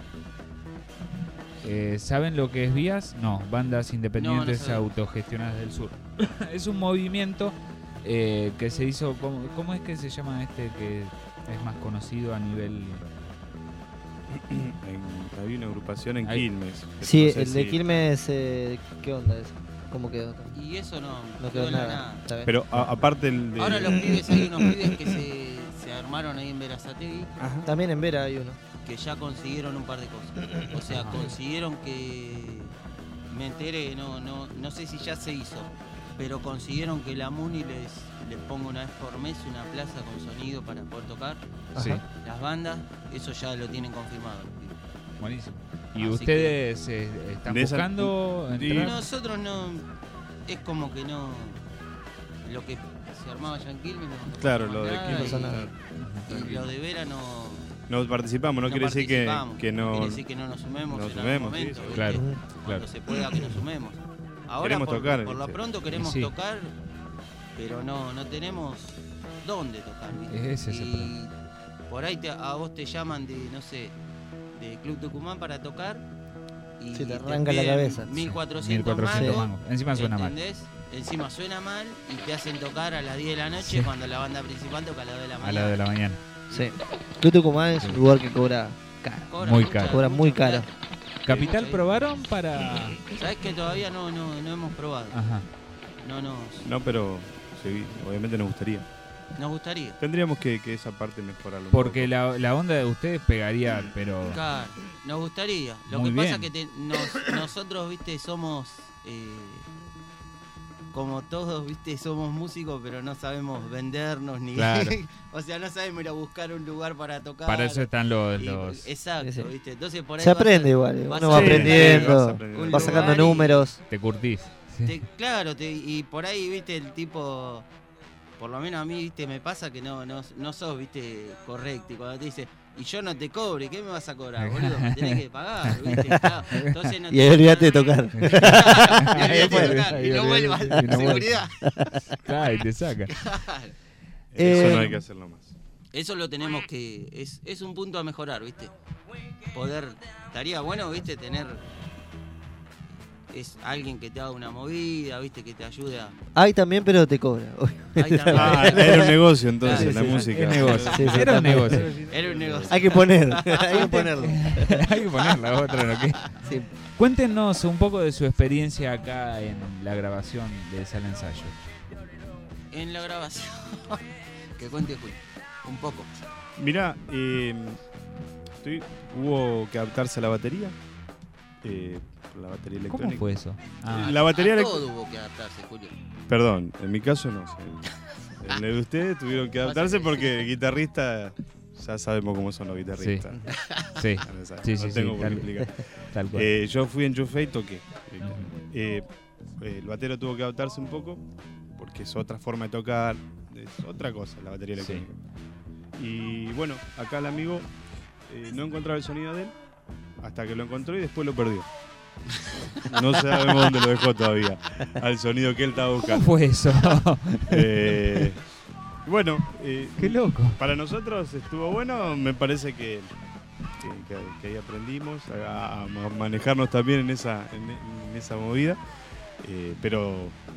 S3: ¿Saben lo que es vías? No, bandas independientes
S12: No sabemos.
S3: autogestionadas del sur. Es un movimiento que se hizo, ¿cómo es que se llama este que es más conocido a nivel...
S11: Había una agrupación en
S3: Ahí.
S11: Quilmes. que
S4: Sí,
S11: no sé
S4: el de
S11: si-
S4: Quilmes, ¿qué onda eso? ¿Cómo quedó?
S12: Y eso no
S4: quedó
S12: en
S4: nada. Está bien.
S11: Pero aparte el de...
S12: Ahora los pibes, hay unos pibes que se armaron ahí en Berazategui,
S4: También en Vera hay uno.
S12: que ya consiguieron un par de cosas. O sea, consiguieron que... Me enteré, no sé si ya se hizo, pero consiguieron que la Muni les ponga una vez por mes una plaza con sonido para poder tocar.
S3: Sí,
S12: Las bandas, eso ya lo tienen confirmado.
S3: buenísimo. ¿Y
S12: Así
S3: ustedes están
S11: de esa-
S3: buscando
S11: Sí.
S3: entrar?
S12: Nosotros no... Es como que no... Lo que se armaba ya en Quilmes no...
S11: Claro,
S12: no
S11: lo de
S12: nada,
S11: Quilmes.
S4: pasa nada.
S12: y lo de Vera no...
S11: No participamos, no quiere decir que
S12: participamos,
S11: no...
S12: quiere decir que no nos sumemos
S11: nos
S12: en
S11: sumemos,
S12: algún momento,
S11: sí,
S12: ¿viste?
S3: claro,
S12: Cuando
S3: claro.
S12: se pueda que nos sumemos. Ahora
S11: Queremos
S12: por,
S11: tocar,
S12: por lo
S11: ¿viste?
S12: pronto queremos
S3: Sí.
S12: tocar, pero no tenemos dónde tocar, ¿viste?
S3: Ese es el
S12: y
S3: problema.
S12: por ahí a vos te llaman de, no sé, de Club Tucumán para tocar y
S4: Sí, te arranca la
S12: piden
S4: cabeza.
S12: 1400
S3: 1400
S12: mangos,
S3: mangos. Encima suena mal.
S12: ¿entendés? Encima suena mal y te hacen tocar a las 10 de la noche
S3: Sí.
S12: cuando la banda principal toca a las 2 de la
S3: A
S12: mañana.
S3: la de la mañana.
S4: Sí. Tucumán es un lugar que cobra caro.
S12: Cobra
S3: Muy
S12: mucha-
S3: caro.
S4: Cobra muy
S12: mucha
S4: caro.
S12: plata.
S3: ¿Capital
S12: Sí.
S3: probaron para...?
S12: ¿Sabés que todavía no hemos probado?
S3: Ajá.
S11: No, pero sí, obviamente nos gustaría.
S12: Nos gustaría.
S11: Tendríamos que esa parte mejorarlo un
S3: Porque
S11: poco.
S3: la onda de ustedes pegaría, pero...
S12: Claro, nos gustaría. Lo
S3: Muy
S12: que pasa
S3: bien.
S12: es que nosotros, viste, somos como todos, viste, somos músicos, pero no sabemos vendernos ni...
S3: Claro.
S12: O sea, no sabemos ir a buscar un lugar para tocar.
S3: Para eso están los...
S12: Exacto,
S4: Sí.
S12: viste. Entonces por ahí
S4: Se
S12: vas
S4: aprende
S12: a-
S4: igual,
S12: vas
S4: uno
S12: a-
S4: va
S11: Sí,
S4: aprendiendo,
S11: vas aprendiendo.
S4: va sacando
S12: lugar y-
S4: números.
S3: Te curtís. Sí.
S12: Claro, y por ahí, viste, el tipo por lo menos a mí, viste, me pasa que no sos, viste, correcto. Y cuando te dice, y yo no te cobre, ¿qué me vas a cobrar, boludo? Me tenés que pagar, viste. Claro. Entonces no
S4: y ahí olvídate de tocar.
S12: Y olvídate de tocar. Y no vuelvas a la seguridad.
S3: Claro, y te saca.
S12: Claro.
S11: Eso no hay que hacerlo más.
S12: Eso lo tenemos que... Es un punto a mejorar, ¿viste? Estaría bueno, ¿viste? Tener... Es alguien que te haga una movida, ¿viste? Que te ayude a...
S4: Hay también, pero te cobra.
S12: Hay también.
S11: Era un negocio entonces,
S12: Claro,
S11: la música.
S3: Es negocio.
S4: Sí, sí,
S3: Era un
S4: también.
S3: negocio.
S12: Era un negocio.
S4: Hay que poner, hay que ponerlo.
S3: Hay que ponerla, otra no que.
S4: Sí.
S3: Cuéntenos un poco de su experiencia acá en la grabación de Sala de Ensayo.
S12: En la grabación. Que cuente Julio. Un poco.
S11: Mirá, hubo que adaptarse a la batería. La batería electrónica.
S3: ¿Cómo fue eso?
S11: La batería
S12: a todo hubo que adaptarse, Julio.
S11: Perdón, en mi caso no sé. En el de ustedes tuvieron que adaptarse porque el guitarrista, ya sabemos cómo son los guitarristas.
S3: Sí, sí,
S11: no tengo por qué explicar.
S3: Tal cual.
S11: Yo fui, enchufé y toqué. El batero tuvo que adaptarse un poco porque es otra forma de tocar, es otra cosa la batería electrónica. Y bueno, acá el amigo no encontraba el sonido de él hasta que lo encontró y después lo perdió. No sabemos dónde lo dejó todavía, al sonido que él estaba buscando.
S3: ¿Cómo fue eso?
S11: Bueno,
S3: qué loco.
S11: Para nosotros estuvo bueno, me parece que ahí aprendimos a manejarnos también en esa movida, pero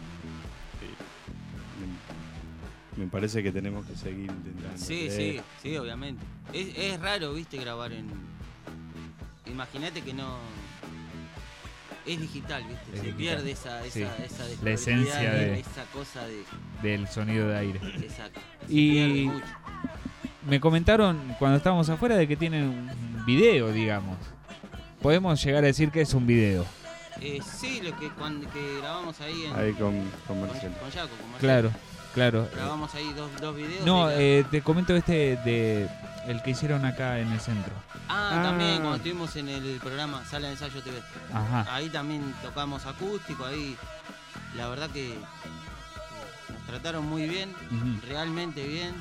S11: me parece que tenemos que seguir intentando.
S12: Sí, obviamente. Es raro, viste, grabar en... Imagínate que no... Es digital, viste,
S3: es
S12: se
S3: digital.
S12: Pierde esa
S3: la esencia de
S12: esa cosa
S3: del sonido de aire.
S12: Exacto.
S3: Y me comentaron cuando estábamos afuera de que tienen un video, digamos. Podemos llegar a decir que es un video.
S12: Sí, lo que grabamos ahí
S11: con Marcelo.
S12: Con Jaco, con Marcelo.
S3: Claro.
S12: Grabamos ahí dos videos.
S3: No, te comento de el que hicieron acá en el centro.
S12: También cuando estuvimos en el programa Sala de Ensayo TV.
S3: Ajá.
S12: Ahí también tocamos acústico, ahí la verdad que nos trataron muy bien, realmente bien.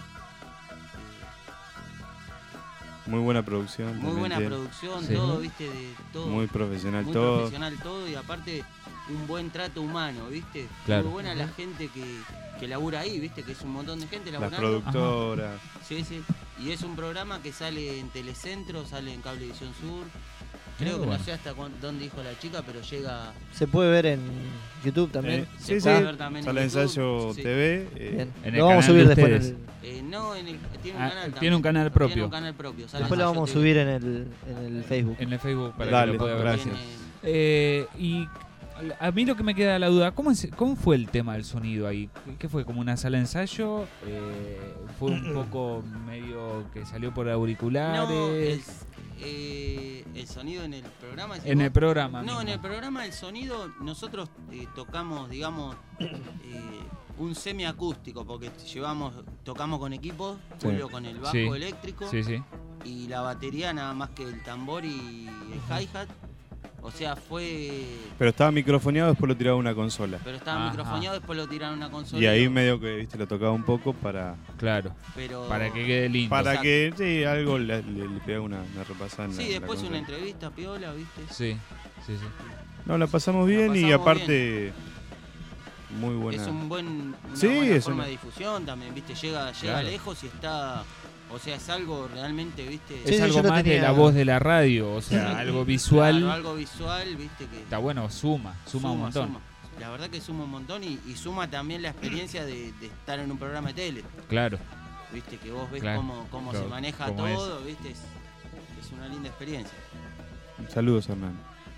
S11: Muy buena producción.
S12: Muy buena producción,
S3: sí.
S12: todo, viste, todo.
S11: Muy profesional
S12: muy
S11: todo.
S12: Profesional todo y aparte un buen trato humano, viste.
S3: Claro.
S12: Muy buena la gente que labura ahí, viste, que es un montón de gente laburando.
S11: Las productoras.
S12: Sí. Y es un programa que sale en Telecentro, sale en Cablevisión Sur. Creo que no sé hasta dónde dijo la chica, pero llega...
S4: Se puede ver en YouTube también.
S12: Se puede ver también
S11: Sala de Ensayo TV.
S4: Bien. Lo vamos a subir después
S12: no, tiene un canal también.
S3: Tiene un canal propio.
S12: Tiene un canal propio.
S4: Después lo vamos a subir en el Facebook.
S3: En el Facebook para
S11: Dale,
S3: que lo pueda ver.
S11: gracias.
S3: Y a mí lo que me queda la duda, ¿cómo fue el tema del sonido ahí? ¿Qué fue? ¿Como una sala de ensayo? ¿Fue un poco medio que salió por auriculares?
S12: No, el sonido en el programa.
S3: En el programa.
S12: No,
S3: mismo.
S12: en el programa el sonido nosotros tocamos, digamos, un semiacústico, porque tocamos con equipos, Julio con el bajo eléctrico y la batería nada más que el tambor y el hi-hat. O sea, fue...
S11: Pero estaba microfoneado, después lo tiraba una consola.
S12: Pero estaba microfoneado, después lo tiraron una consola.
S11: Y ahí medio que, viste, lo tocaba un poco para...
S3: Claro,
S12: pero...
S3: para que quede lindo.
S11: Para que, sí, algo le pegaba una repasada.
S12: Sí, después una entrevista piola, viste.
S3: Sí.
S11: No, la pasamos bien y aparte... Muy buena.
S12: Es una buena forma de difusión también, viste, llega lejos y está... O sea, es algo realmente, viste...
S3: Es algo más de la voz de la radio, o sea, algo visual.
S12: Claro, algo visual, viste que...
S3: Está bueno, suma un montón.
S12: La verdad que suma un montón y suma también la experiencia de estar en un programa de tele.
S3: Claro.
S12: Viste, que vos ves cómo se maneja todo, viste, es una linda experiencia.
S11: Saludos, Hernán.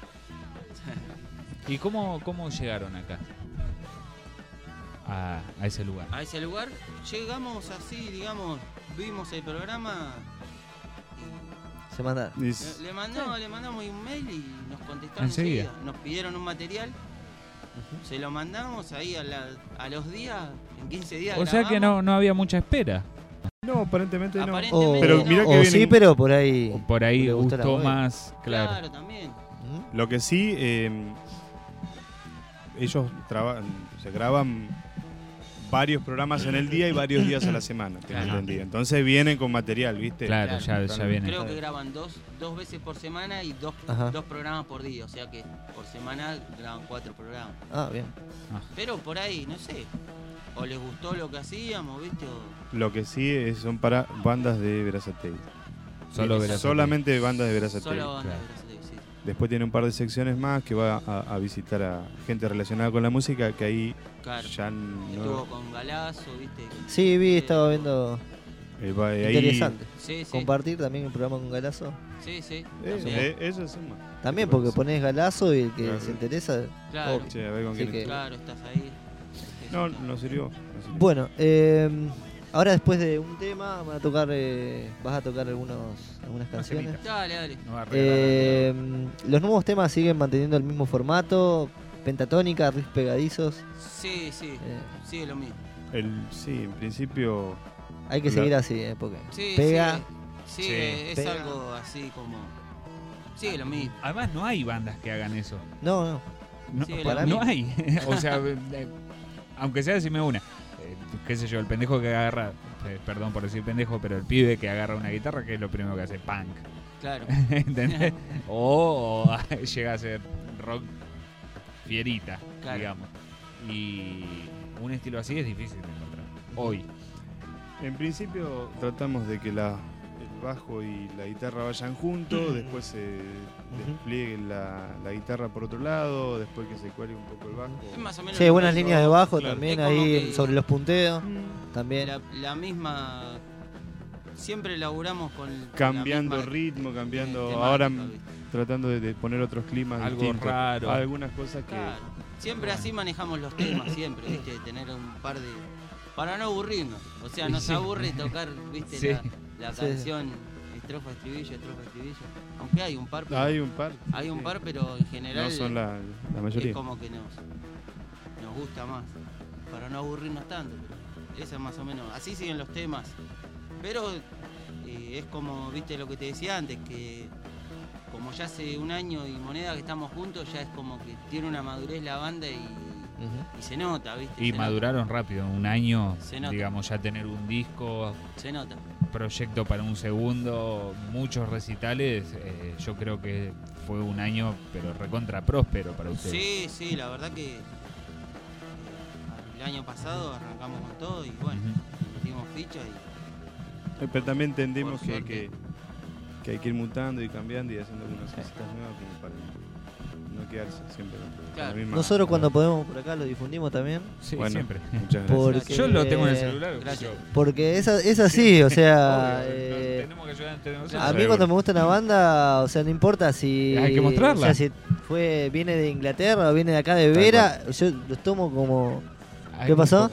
S3: ¿Y cómo llegaron acá? A ese lugar.
S12: A ese lugar llegamos así, digamos, vimos el programa y
S4: se manda.
S12: Le mandamos un mail y nos contestaron enseguida. Nos pidieron un material, se lo mandamos ahí a los días, en 15 días.
S3: O sea que no había mucha espera.
S11: No, aparentemente no.
S12: Pero
S11: mirá que
S4: sí, pero por ahí.
S3: Por ahí gustó más, claro.
S12: Claro, también.
S11: Lo que sí, ellos se graban varios programas en el día y varios días a la semana, tengo entendido. Entonces vienen con material, ¿viste?
S3: Claro, ya vienen.
S12: Creo que graban dos veces por semana y dos programas por día, o sea que por semana graban 4 programas.
S4: Ah, bien.
S12: Pero por ahí, no sé, o les gustó lo que hacíamos, ¿viste?
S11: Lo que sí son para bandas de Verazategui. Solamente bandas de Verazategui.
S12: Solo bandas de Verazategui, sí.
S11: Después tiene un par de secciones más que va a visitar a gente relacionada con la música, que ahí ya no...
S12: Estuvo con Galazo, ¿viste?
S4: Sí, estaba viendo... Interesante.
S12: Sí.
S4: Compartir también el programa con Galazo.
S12: Sí.
S11: Eso es un...
S4: También porque pones Galazo y el que se interesa...
S12: Claro.
S11: Sí, a ver con quién
S12: Claro, estás ahí.
S11: No sirvió.
S4: Bueno, ahora después de un tema vas a tocar algunas canciones.
S12: Dale.
S4: Los nuevos temas siguen manteniendo el mismo formato, pentatónica, riffs pegadizos.
S12: Sí, es lo mismo.
S11: Sí, en principio...
S4: Hay que seguir así, porque
S12: pega. Sí, es pega. Algo así como... Sí, es lo mismo.
S3: Además no hay bandas que hagan eso.
S4: No.
S3: No hay. O sea, aunque sea, decime una. Qué sé yo, el pendejo que agarra, perdón por decir pendejo, pero el pibe que agarra una guitarra, que es lo primero que hace, punk.
S12: Claro.
S3: ¿Entendés? o llega a ser rock fierita, digamos. Y un estilo así es difícil de encontrar hoy.
S11: En principio tratamos de que el bajo y la guitarra vayan juntos, después se despliegue la guitarra por otro lado, después que se cuelgue un poco el bajo.
S12: Es más o menos
S4: sí, buenas líneas de bajo
S11: claro.
S4: también ahí sobre los punteos. También.
S12: La misma... Siempre laburamos con...
S11: Cambiando
S12: la misma
S11: ritmo,
S12: temática,
S11: ahora
S12: ¿viste?
S11: tratando de poner otros climas
S3: algo
S11: distintos.
S3: Raro.
S11: Algunas cosas que...
S12: Claro. Siempre así manejamos los temas, siempre, ¿viste? Tener un par de... Para no aburrirnos. O sea, nos aburre tocar, ¿viste? La canción estrofa, estribillo. Aunque hay un par.
S11: Hay un par,
S12: pero en general...
S11: No son la mayoría.
S12: Es como que nos gusta más. Para no aburrirnos tanto. Pero esa es más o menos... Así siguen los temas. Pero es como, ¿viste? Lo que te decía antes, que... Como ya hace un año y moneda que estamos juntos, ya es como que tiene una madurez la banda y se nota, ¿viste?
S3: Y maduraron rápido, un año,
S12: nota.
S3: Digamos, ya tener un disco,
S12: se nota.
S3: Proyecto para un segundo, muchos recitales, yo creo que fue un año, pero recontra próspero para ustedes.
S12: Sí, la verdad que el año pasado arrancamos con todo y bueno, metimos ficha y...
S11: Pero también entendemos que hay que ir mutando y cambiando y haciendo algunas cositas nuevas como para no quedarse siempre con la misma.
S4: Nosotros cuando podemos por acá lo difundimos también.
S3: Sí,
S11: bueno,
S3: siempre.
S11: Muchas gracias.
S4: Porque,
S3: yo lo tengo en el celular.
S4: Porque es así, o sea...
S3: tenemos que ayudar entre nosotros.
S4: A mí cuando me gusta una banda, o sea, no importa si...
S3: Hay que mostrarla.
S4: O sea, si viene de Inglaterra o viene de acá de Vera, yo los tomo como... ¿Qué pasó?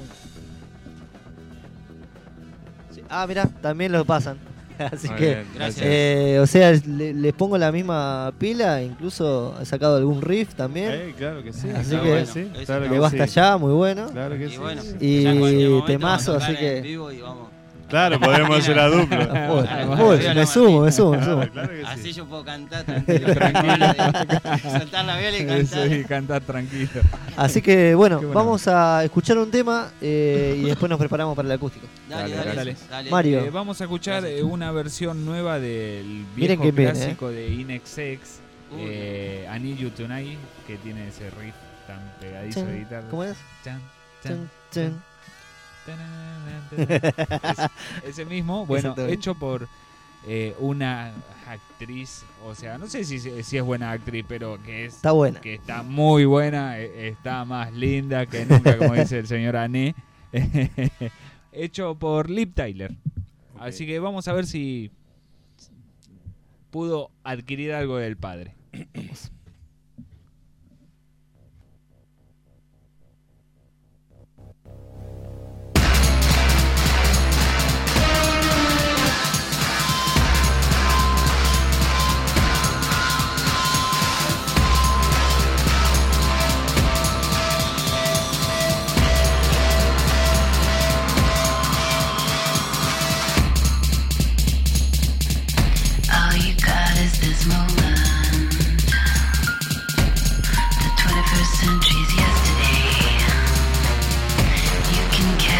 S4: Sí. Ah, mirá, también lo pasan. Así que,
S12: gracias.
S4: O sea, les pongo la misma pila, incluso he sacado algún riff también.
S11: Claro que sí.
S4: Así
S12: Está
S4: que,
S12: bueno. Sí,
S11: claro
S4: que basta ya, muy bueno.
S11: Claro que
S12: y
S11: sí.
S12: bueno,
S4: y temazo, así que...
S12: En vivo y vamos.
S11: Claro, podemos hacer la dupla.
S4: Me sumo.
S11: Claro que
S12: así
S11: sí.
S12: yo puedo cantar tranquilo. Soltar la viola y cantar.
S3: Sí, cantar tranquilo.
S4: Así que bueno, vamos a escuchar un tema y después nos preparamos para el acústico.
S12: Dale.
S4: Mario.
S3: Vamos a escuchar una versión nueva del viejo clásico de INXX, I Need You Tonight, que tiene ese riff tan pegadizo de guitarra.
S4: ¿Cómo es?
S3: Ese mismo, bueno, hecho por una actriz, o sea, no sé si es buena actriz, pero que
S4: está buena,
S3: que está muy buena, está más linda que nunca, como dice el señor Ané, hecho por Liv Tyler. Así que vamos a ver si pudo adquirir algo del padre. Vamos.
S13: All you got is this moment. The 21st century's yesterday. You can catch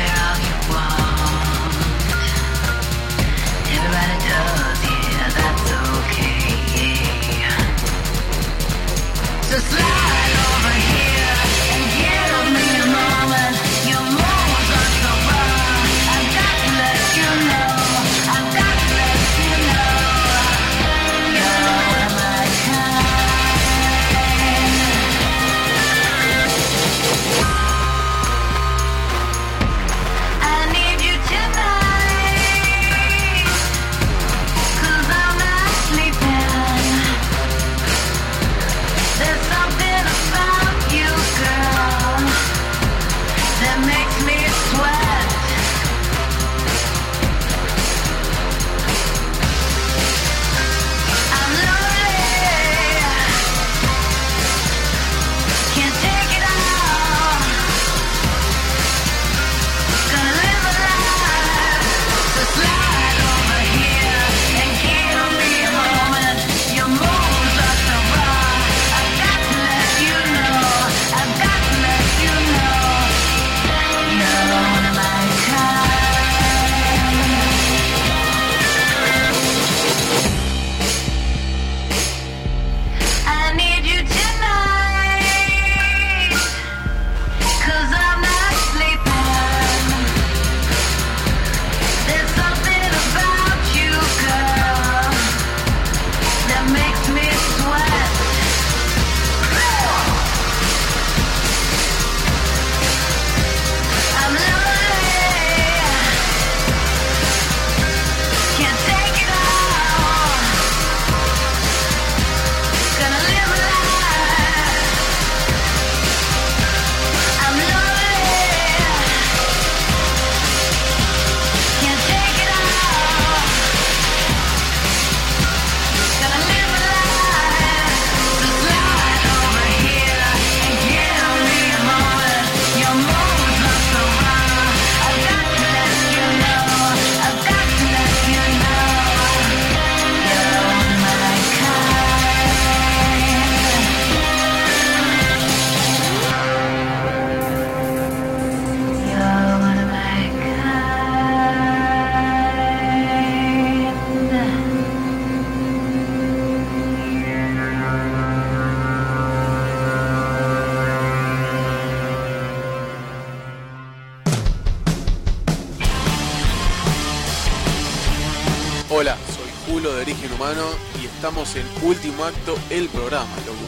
S14: Hola, soy Julio de Origen Humano y estamos en Último Acto, el programa, loco.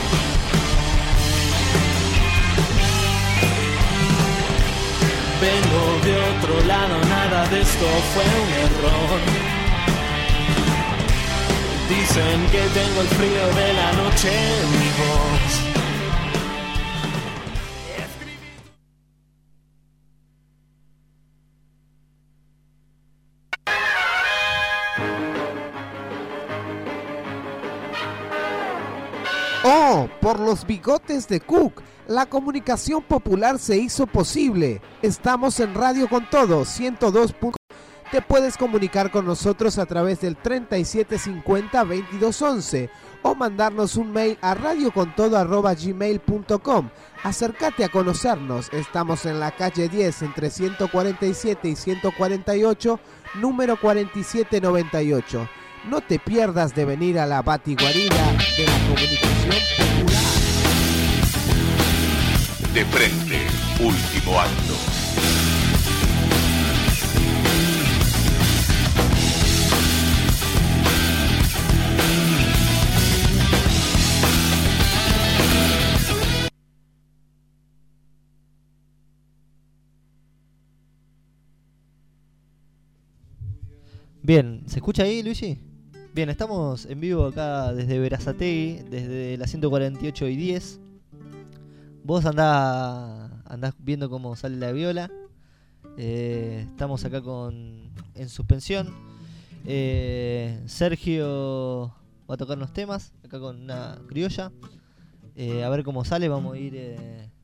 S1: Vengo de otro lado, nada de esto fue un error. Dicen que tengo el frío de la noche en mi voz.
S15: Oh, por los bigotes de Cook, la comunicación popular se hizo posible. Estamos en Radio Con Todo, 102. Te puedes comunicar con nosotros a través del 3750-2211 o mandarnos un mail a radiocontodo@gmail.com. Acércate a conocernos. Estamos en la calle 10 entre 147 y 148, número 4798. No te pierdas de venir a la batiguarida de la comunicación popular.
S2: De frente, Último Acto.
S4: Bien, ¿se escucha ahí, Luigi? Bien, estamos en vivo acá desde Berazategui, desde la 148 y 10. Vos andás viendo cómo sale la viola. Estamos acá en suspensión. Sergio va a tocar unos temas, acá con una criolla. A ver cómo sale, vamos a ir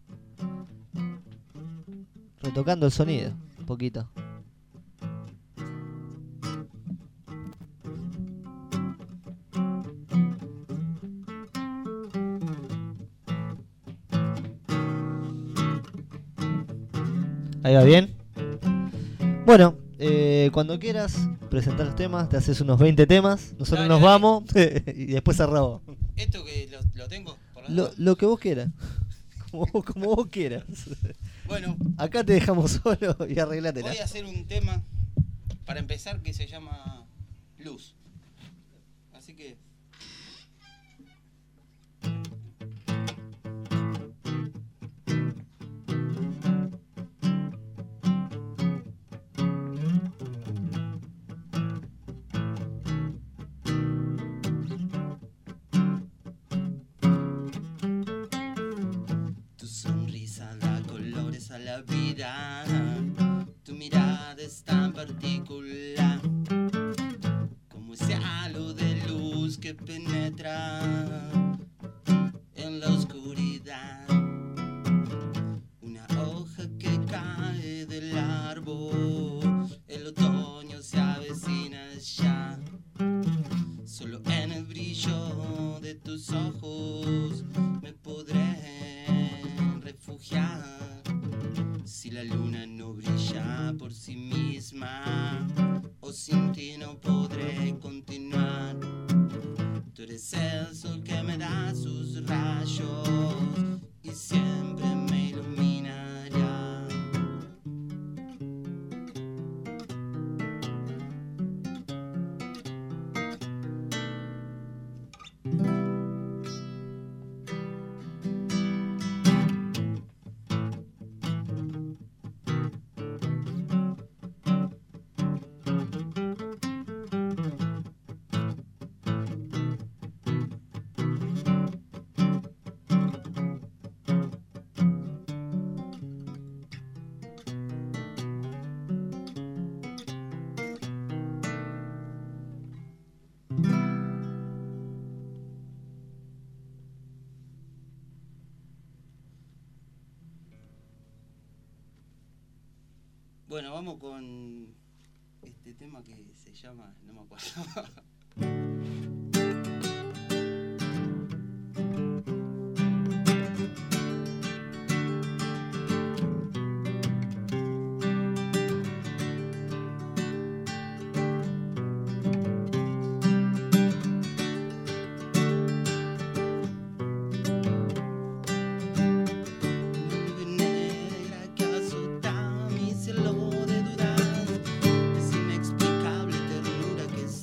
S4: retocando el sonido un poquito. Ahí va bien. Bueno, cuando quieras presentar los temas, te haces unos 20 temas, nosotros nos vamos y después cerramos.
S12: ¿Esto que lo tengo? Por
S4: Lo que vos quieras. Como vos quieras.
S12: Bueno.
S4: Acá te dejamos solo y arreglátela.
S12: Voy a hacer un tema para empezar que se llama Luz. Así que...
S16: A la vida, tu mirada es tan particular, como ese halo de luz que penetra en la oscuridad, una hoja que cae del árbol, el otoño se avecina ya, solo en el brillo de tus ojos me podré refugiar. Si la luna no brilla por sí misma, o sin ti no podré continuar. Tú eres el sol que me da sus rayos y siempre me iluminará. Bueno, vamos con este tema que se llama, no me acuerdo. Es inexplicable ternura que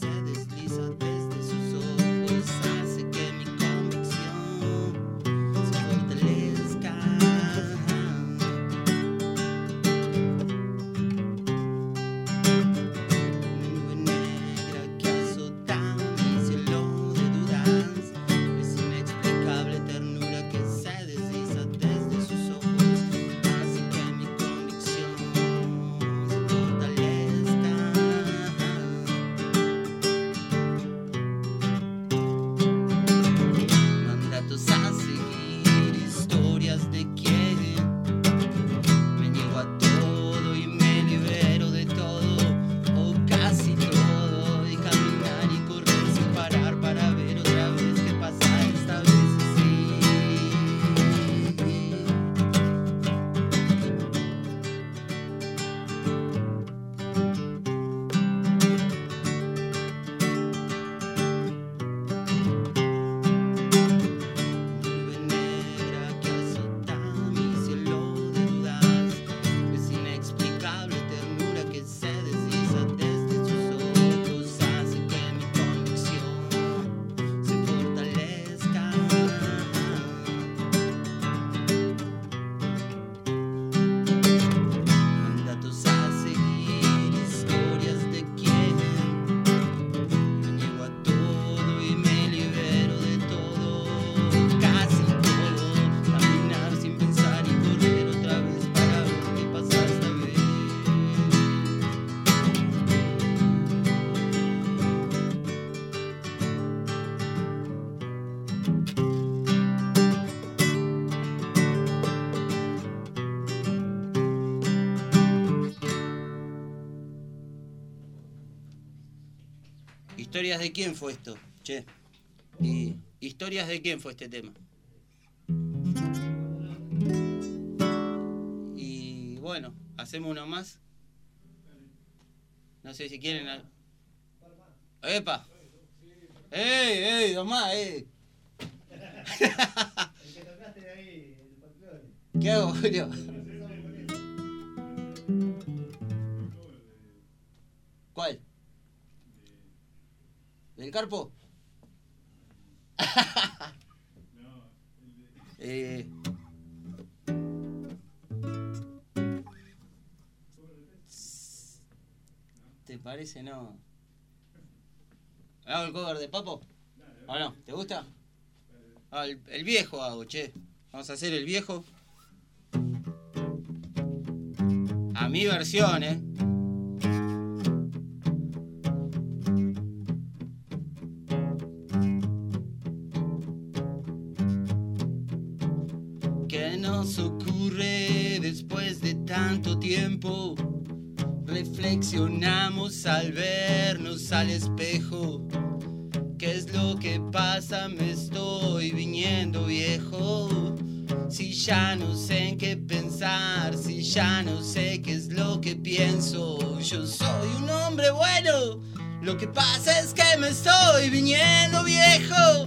S12: ¿Historias de quién fue esto? Che. ¿Historias de quién fue este tema? Y bueno, hacemos uno más. No sé si quieren... ¡Epa! ¡Ey, dos más, ¿Qué hago, Julio? ¿Cuál? ¿Del Carpo? ¿Te parece? No. ¿Hago el cover de Papo? ¿O no? ¿Te gusta? Ah, el viejo hago, che. Vamos a hacer el viejo. A mi versión, ¿Qué nos ocurre después de tanto tiempo? Reflexionamos al vernos al espejo. ¿Qué es lo que pasa? Me estoy viniendo viejo. Si ya no sé en qué pensar, si ya no sé qué es lo que pienso. Yo soy un hombre bueno, lo que pasa es que me estoy viniendo viejo.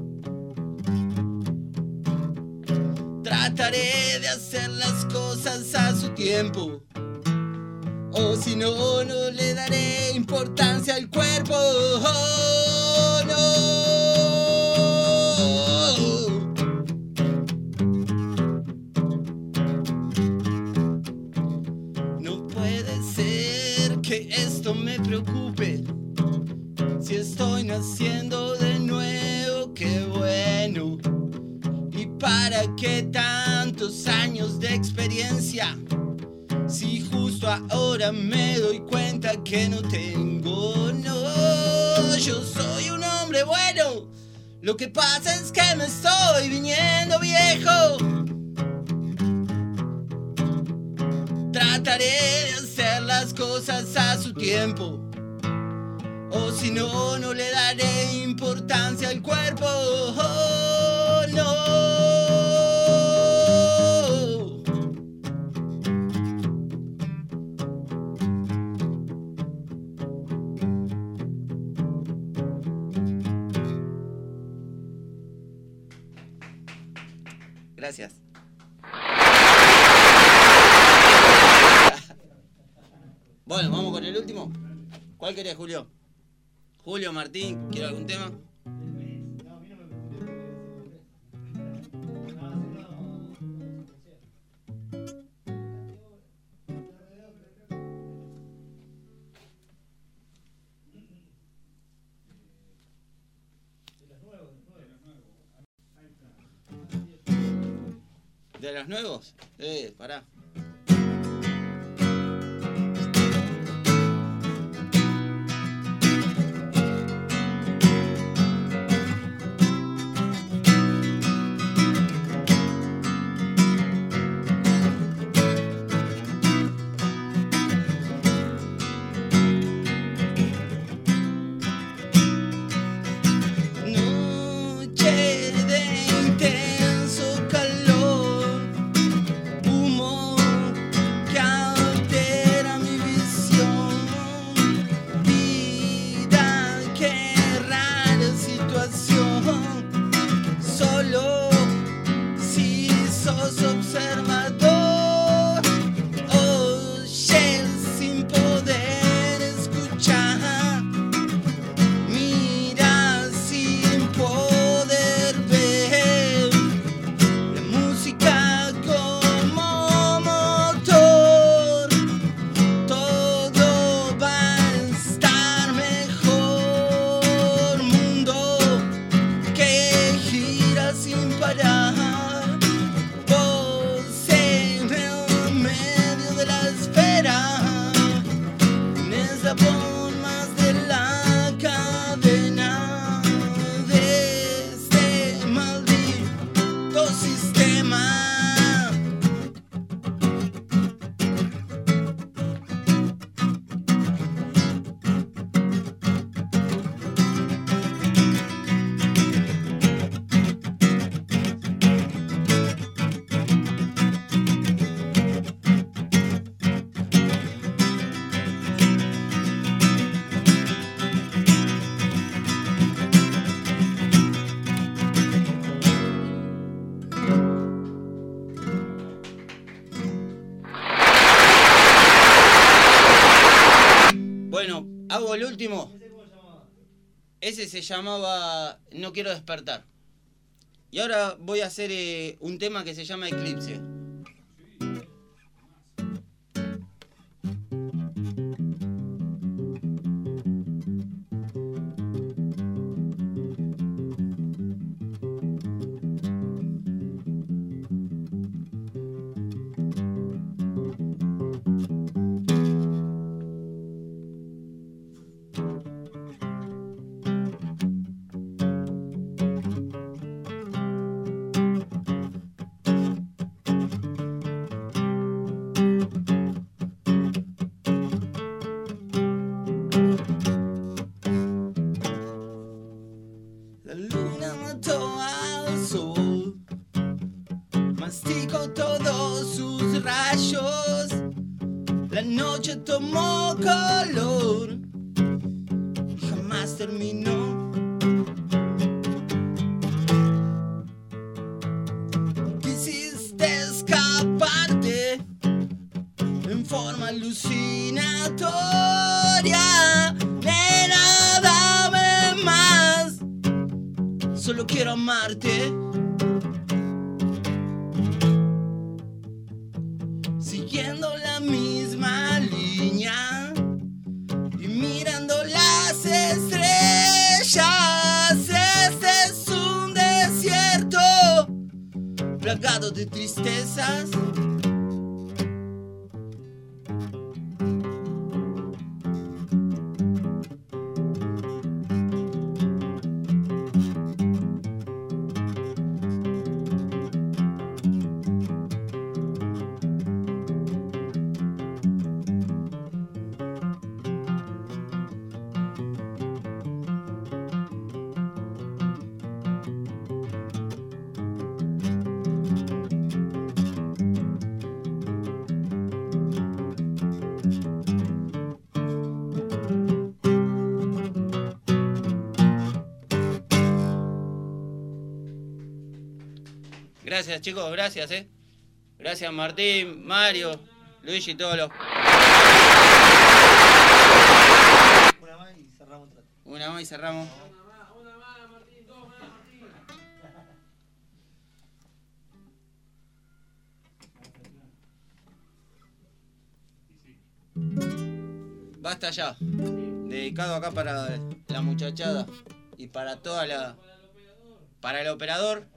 S12: Trataré de hacer las cosas a su tiempo. O si no, no le daré importancia al cuerpo. Oh, no. No puede ser que esto me preocupe. Si estoy naciendo de nuevo, qué bueno. ¿Y para qué tantos años de experiencia? Si justo ahora me doy cuenta que no tengo, no, yo soy un hombre bueno. Lo que pasa es que me estoy viniendo viejo. Trataré de hacer las cosas a su tiempo. O si no, no le daré importancia al cuerpo. Oh, no. Gracias. Bueno, vamos con el último. ¿Cuál querés, Julio? Julio, Martín, ¿quiere algún tema? ¿De los nuevos? Pará.
S16: Noche de intenso calor, humo
S12: último. Ese se llamaba No quiero despertar. Y ahora voy a hacer un tema que se llama Eclipse.
S16: La luna mató al sol, masticó todos sus rayos. La noche tomó color, jamás terminó. Quisiste escaparte en forma alucinatoria. Nena, dame más. Solo quiero amarte. Siguiendo la misma línea y mirando las estrellas. Este es un desierto plagado de tristezas.
S12: Gracias, chicos, gracias, Gracias, Martín, Mario, Luigi y todos los... Una más y cerramos. Basta ya. Dedicado acá para la muchachada y para toda la... Para el operador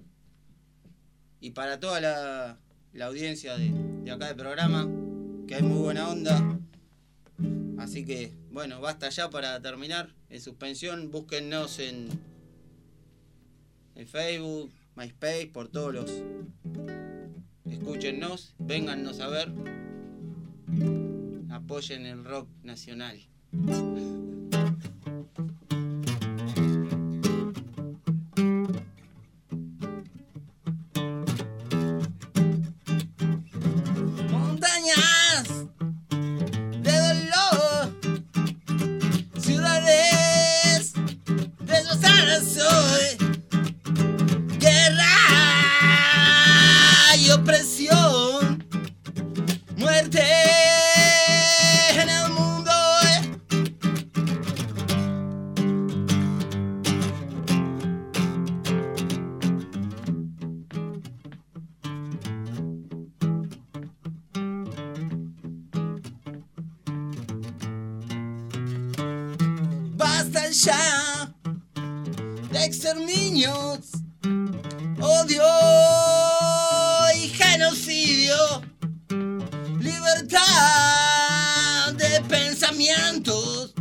S12: y para toda la audiencia de acá del programa, que hay muy buena onda. Así que, bueno, basta ya para terminar. En suspensión, búsquennos en Facebook, MySpace, por todos los... Escúchennos, véngannos a ver. Apoyen el rock nacional.
S16: Montañas de dolor, ciudades destrozadas hoy, guerra y opresión, muerte en el mundo. Basta ya de exterminios, odio y genocidio, libertad de pensamientos,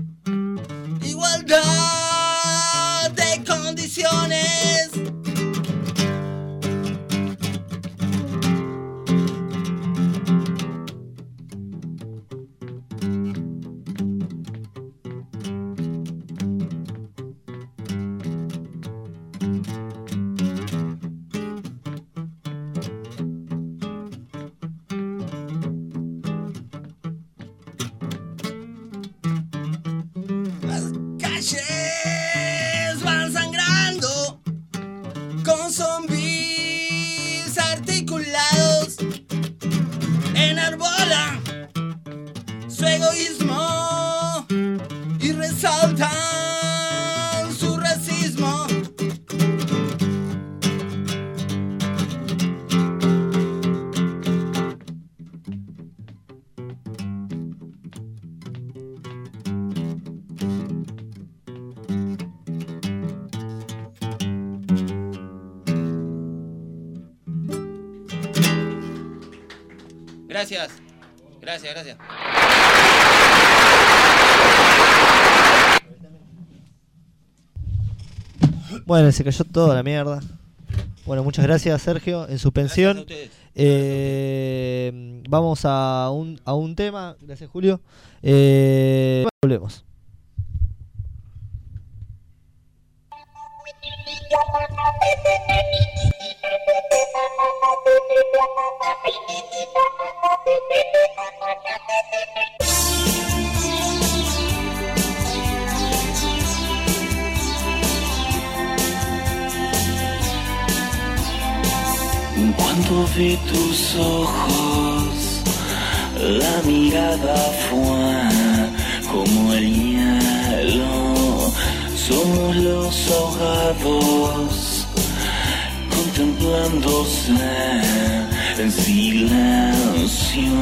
S16: igualdad de condiciones. Calles van sangrando con zombies articulados, enarbolan su egoísmo y
S12: Gracias. Gracias.
S4: Bueno, se cayó toda la mierda. Bueno, muchas gracias, Sergio, en suspensión. Vamos a un tema. Gracias, Julio. Volvemos.
S1: Cuando vi tus ojos, la mirada fue como el hielo. Somos los ahogados, contemplándose en silencio.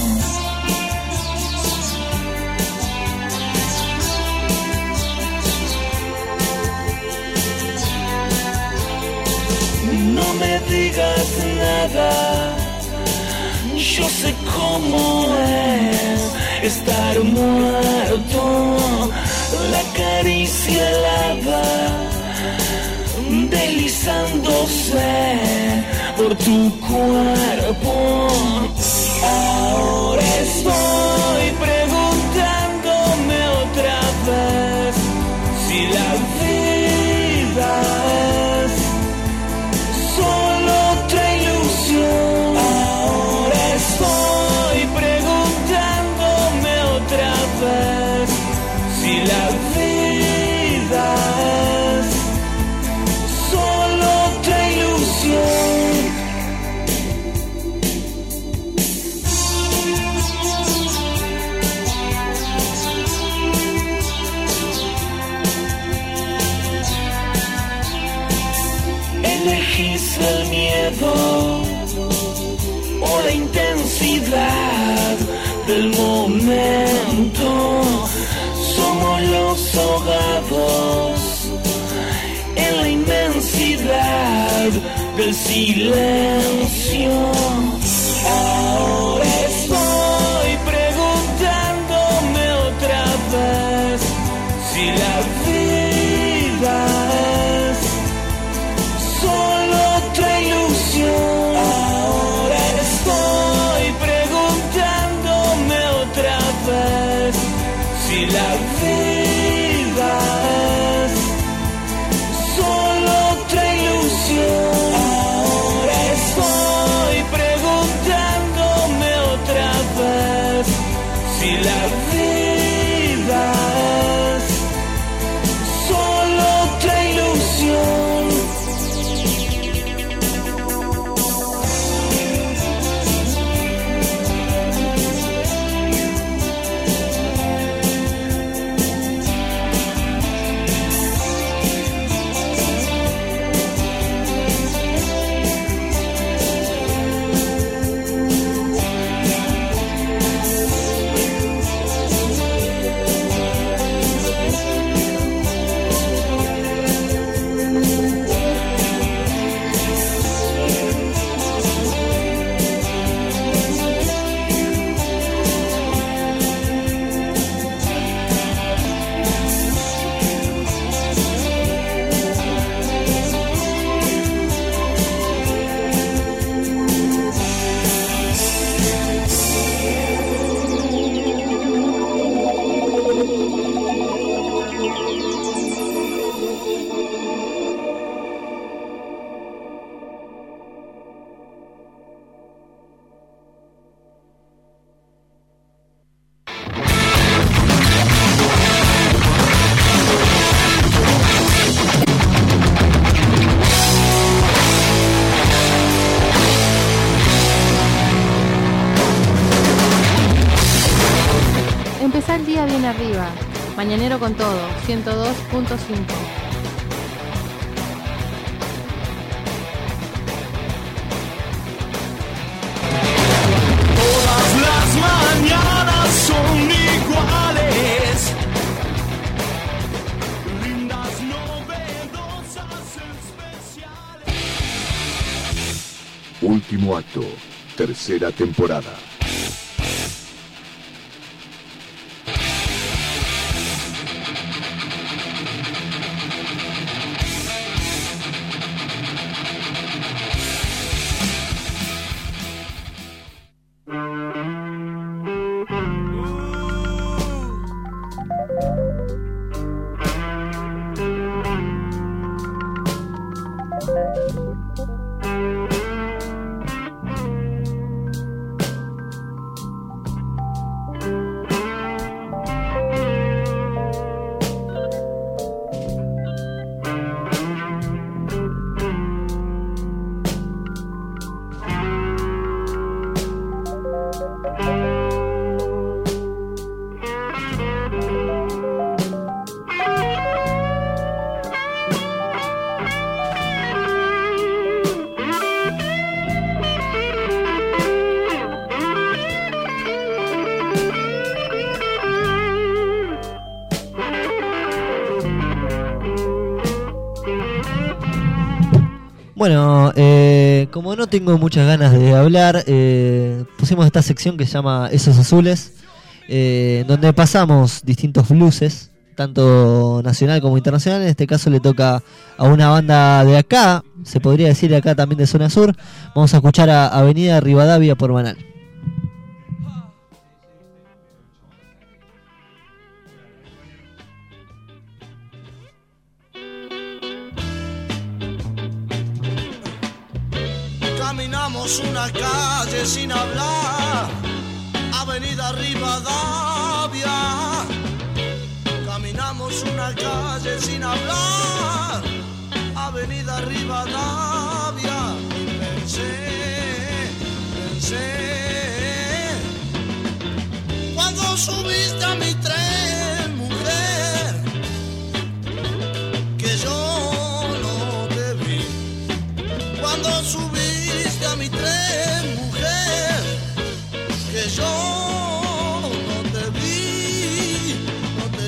S1: No me digas nada, yo sé cómo es estar muerto. La caricia helada, deslizándose por tu cuerpo. Ahora estoy preguntándome otra vez si la vida es solo otra ilusión. Ahora estoy preguntándome otra vez si la vida es solo otra ilusión. Elegís el miedo o la intensidad del momento. Somos los ahogados en la inmensidad del silencio. Ahora estoy preguntándome otra vez si la vida es solo otra ilusión. Ahora estoy preguntándome otra vez si la vida es solo otra ilusión. Ahora estoy preguntándome otra vez si la vida es solo otra ilusión.
S17: Empezá el día bien arriba. Mañanero con todo, 102.5.
S1: Todas las mañanas son iguales. Lindas, novedosas, especiales.
S2: Último acto, tercera temporada.
S4: Bueno, como no tengo muchas ganas de hablar, pusimos esta sección que se llama Esos Azules, donde pasamos distintos blueses, tanto nacional como internacional. En este caso le toca a una banda de acá, se podría decir de acá también de zona sur. Vamos a escuchar a Avenida Rivadavia por Banal.
S18: Caminamos una calle sin hablar, Avenida Rivadavia. Caminamos una calle sin hablar, Avenida Rivadavia. Y pensé, cuando subiste a mi tren, mujer, que yo no te vi. Cuando subiste a mi tren, mujer, que yo no te vi, no te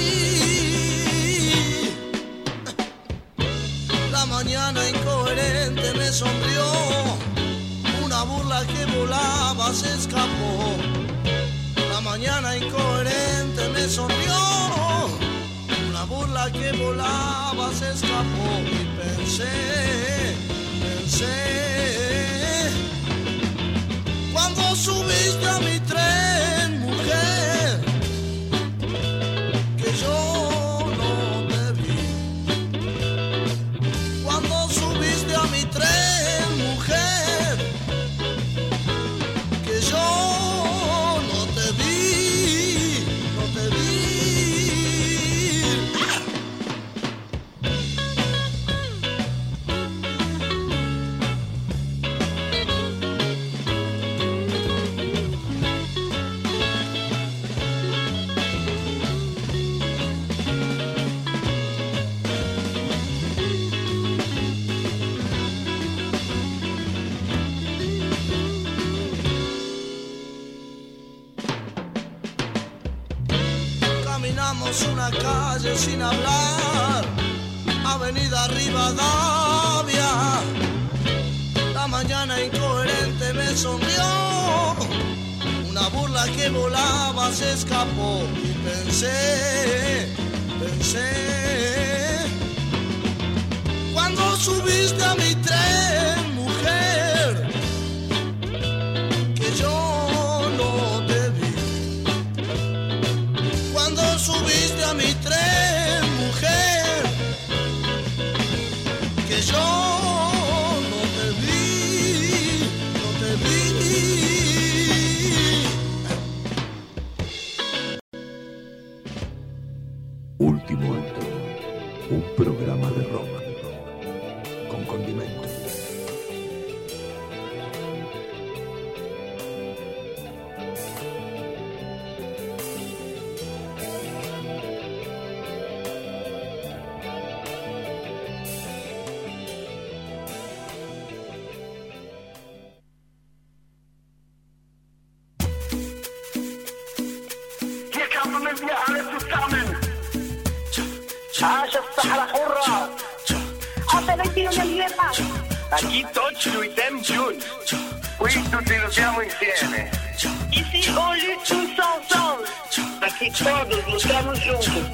S18: vi. La mañana incoherente me sonrió, una burla que volaba se escapó. La mañana incoherente me sonrió, una burla que volaba se escapó. Y pensé, cuando subiste a mi tren, mujer, que yo no te vi. Cuando subiste a mi tren, mujer, que yo no te vi, no te vi. Caminamos una calle sin hablar, Avenida Rivadavia. La mañana incoherente me sonrió, una burla que volaba se escapó. Y pensé, cuando subiste a mi tren, mujer, que yo no te vi. Cuando subiste a mi tren, mujer, que yo no te vi, no te vi.
S2: Último acto, un programa de Roma, con condimento.
S19: Aquí tutti noi siamo giunti, qui tutti lo siamo insieme. Ici on lutte tous ensemble, aquí todos luchamos juntos.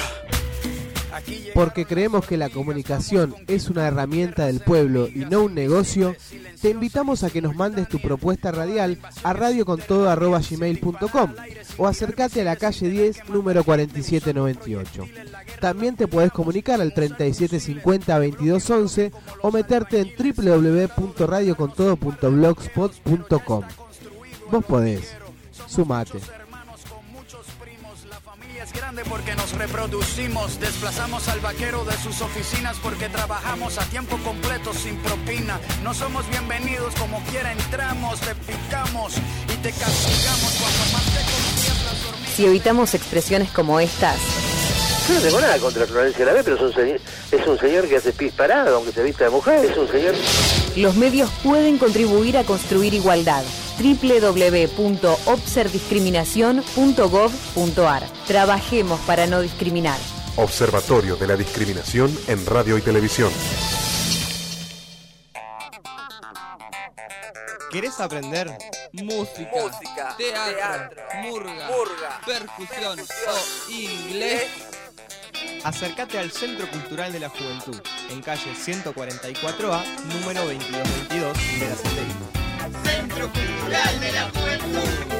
S15: Porque creemos que la comunicación es una herramienta del pueblo y no un negocio, te invitamos a que nos mandes tu propuesta radial a radiocontodo@gmail.com o acércate a la calle 10, número 4798. También te podés comunicar al 3750-2211 o meterte en www.radiocontodo.blogspot.com. Vos podés. Sumate.
S20: Es grande porque nos reproducimos, desplazamos al vaquero de sus oficinas porque trabajamos a tiempo completo sin propina. No somos bienvenidos, como quiera entramos, te picamos y te castigamos cuando más te confías las hormigas.
S5: Si evitamos expresiones como estas.
S21: Yo no tengo nada contra Florencia Lavey, pero es un señor que hace pis parado, aunque se vista de mujer, es un señor.
S5: Los medios pueden contribuir a construir igualdad. www.obserdiscriminacion.gov.ar. Trabajemos para no discriminar.
S7: Observatorio de la Discriminación en Radio y Televisión.
S6: ¿Querés aprender?
S22: Música, teatro, murga, percusión o inglés.
S6: Acércate al Centro Cultural de la Juventud, en calle 144A, número 2222 de la Satélite.
S18: Centro Cultural de la Juventud.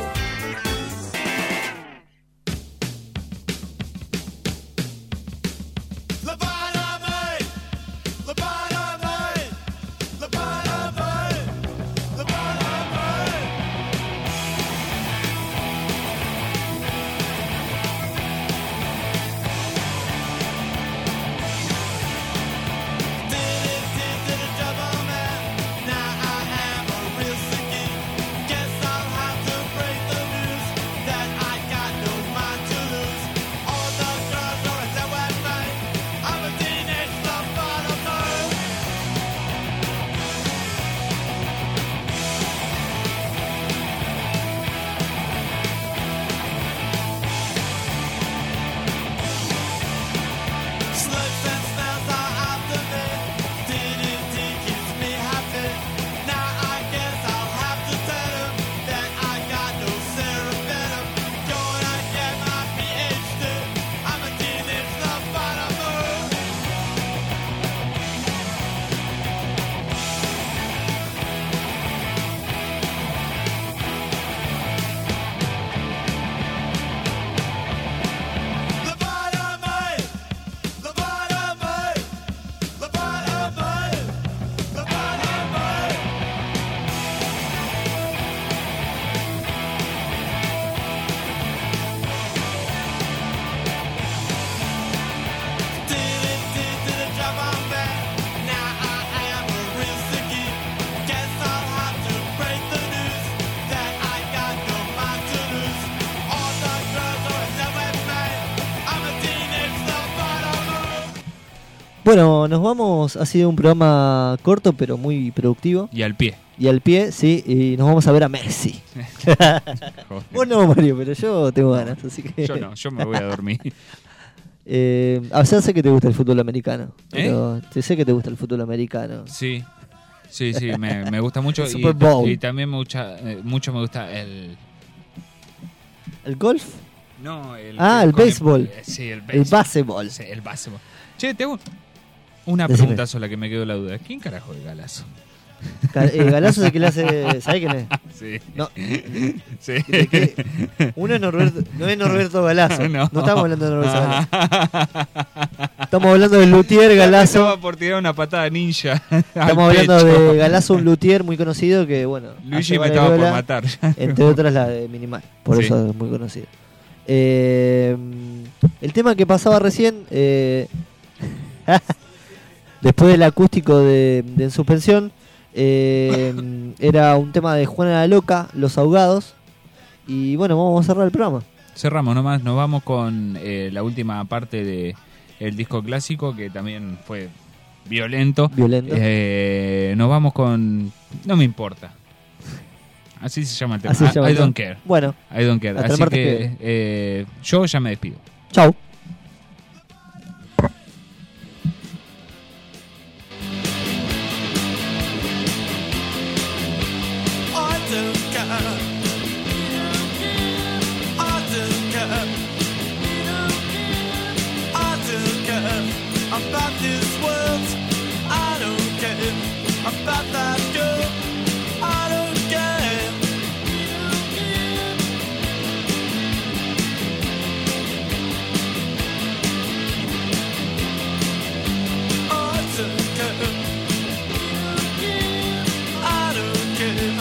S4: Bueno, nos vamos. Ha sido un programa corto pero muy productivo.
S3: Y al pie.
S4: Y al pie, sí. Y nos vamos a ver a Messi. Vos no, Mario, pero yo tengo ganas, así que...
S3: Yo no, yo me voy a dormir.
S4: Ya sé que te gusta el fútbol americano. Pero sé que te gusta el fútbol americano.
S3: Sí. Sí, me gusta mucho.
S4: El Super Bowl.
S3: Y también mucho me gusta el...
S4: ¿El golf?
S3: No, el
S4: béisbol.
S3: Sí, el béisbol.
S4: El básquetbol.
S3: Sí, el básquetbol. Che, te hago una
S4: Decime.
S3: pregunta sola que me quedó la duda. ¿Quién carajo es Galazo?
S4: Galazo es el que le hace... ¿Sabés quién es?
S3: Sí.
S4: No.
S3: Sí.
S4: Uno es Norberto, no es Norberto Galazo.
S3: No.
S4: No estamos hablando de Norberto Galazo. Estamos hablando del luthier Galazo.
S3: Estaba por tirar una patada ninja.
S4: Estamos hablando de Galazo, un luthier muy conocido que, bueno...
S3: Luigi me estaba por matar.
S4: Entre otras la de Minimal. Por eso es muy conocido. El tema que pasaba recién... después del acústico de En Suspensión, era un tema de Juana la Loca, Los Ahogados. Y bueno, vamos a cerrar el programa.
S3: Cerramos nomás, nos vamos con la última parte de el disco clásico, que también fue violento. Nos vamos con No me importa. Así se llama el tema.
S4: Así se llama
S3: I
S4: el tema.
S3: don't care.
S4: Bueno,
S3: I don't care.
S4: hasta el
S3: Así
S4: martes
S3: que yo ya me despido.
S4: Chau.
S18: About this world, I don't care. About that girl, I don't care. I don't care. I don't care.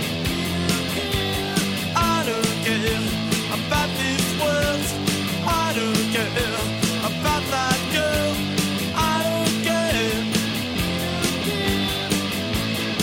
S18: I don't care about this world. I don't care about that girl. I don't care.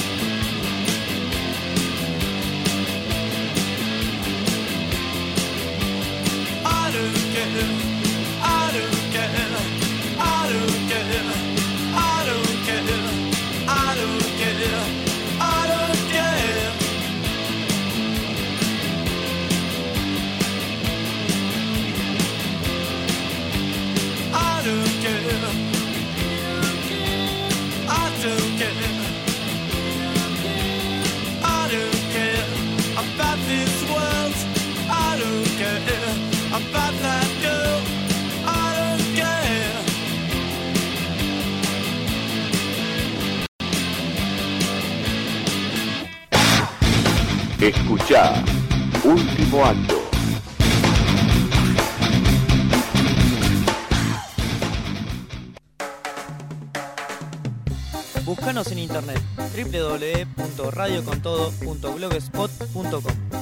S2: Escuchá Último Acto.
S6: Búscanos en internet www.radiocontodo.blogspot.com.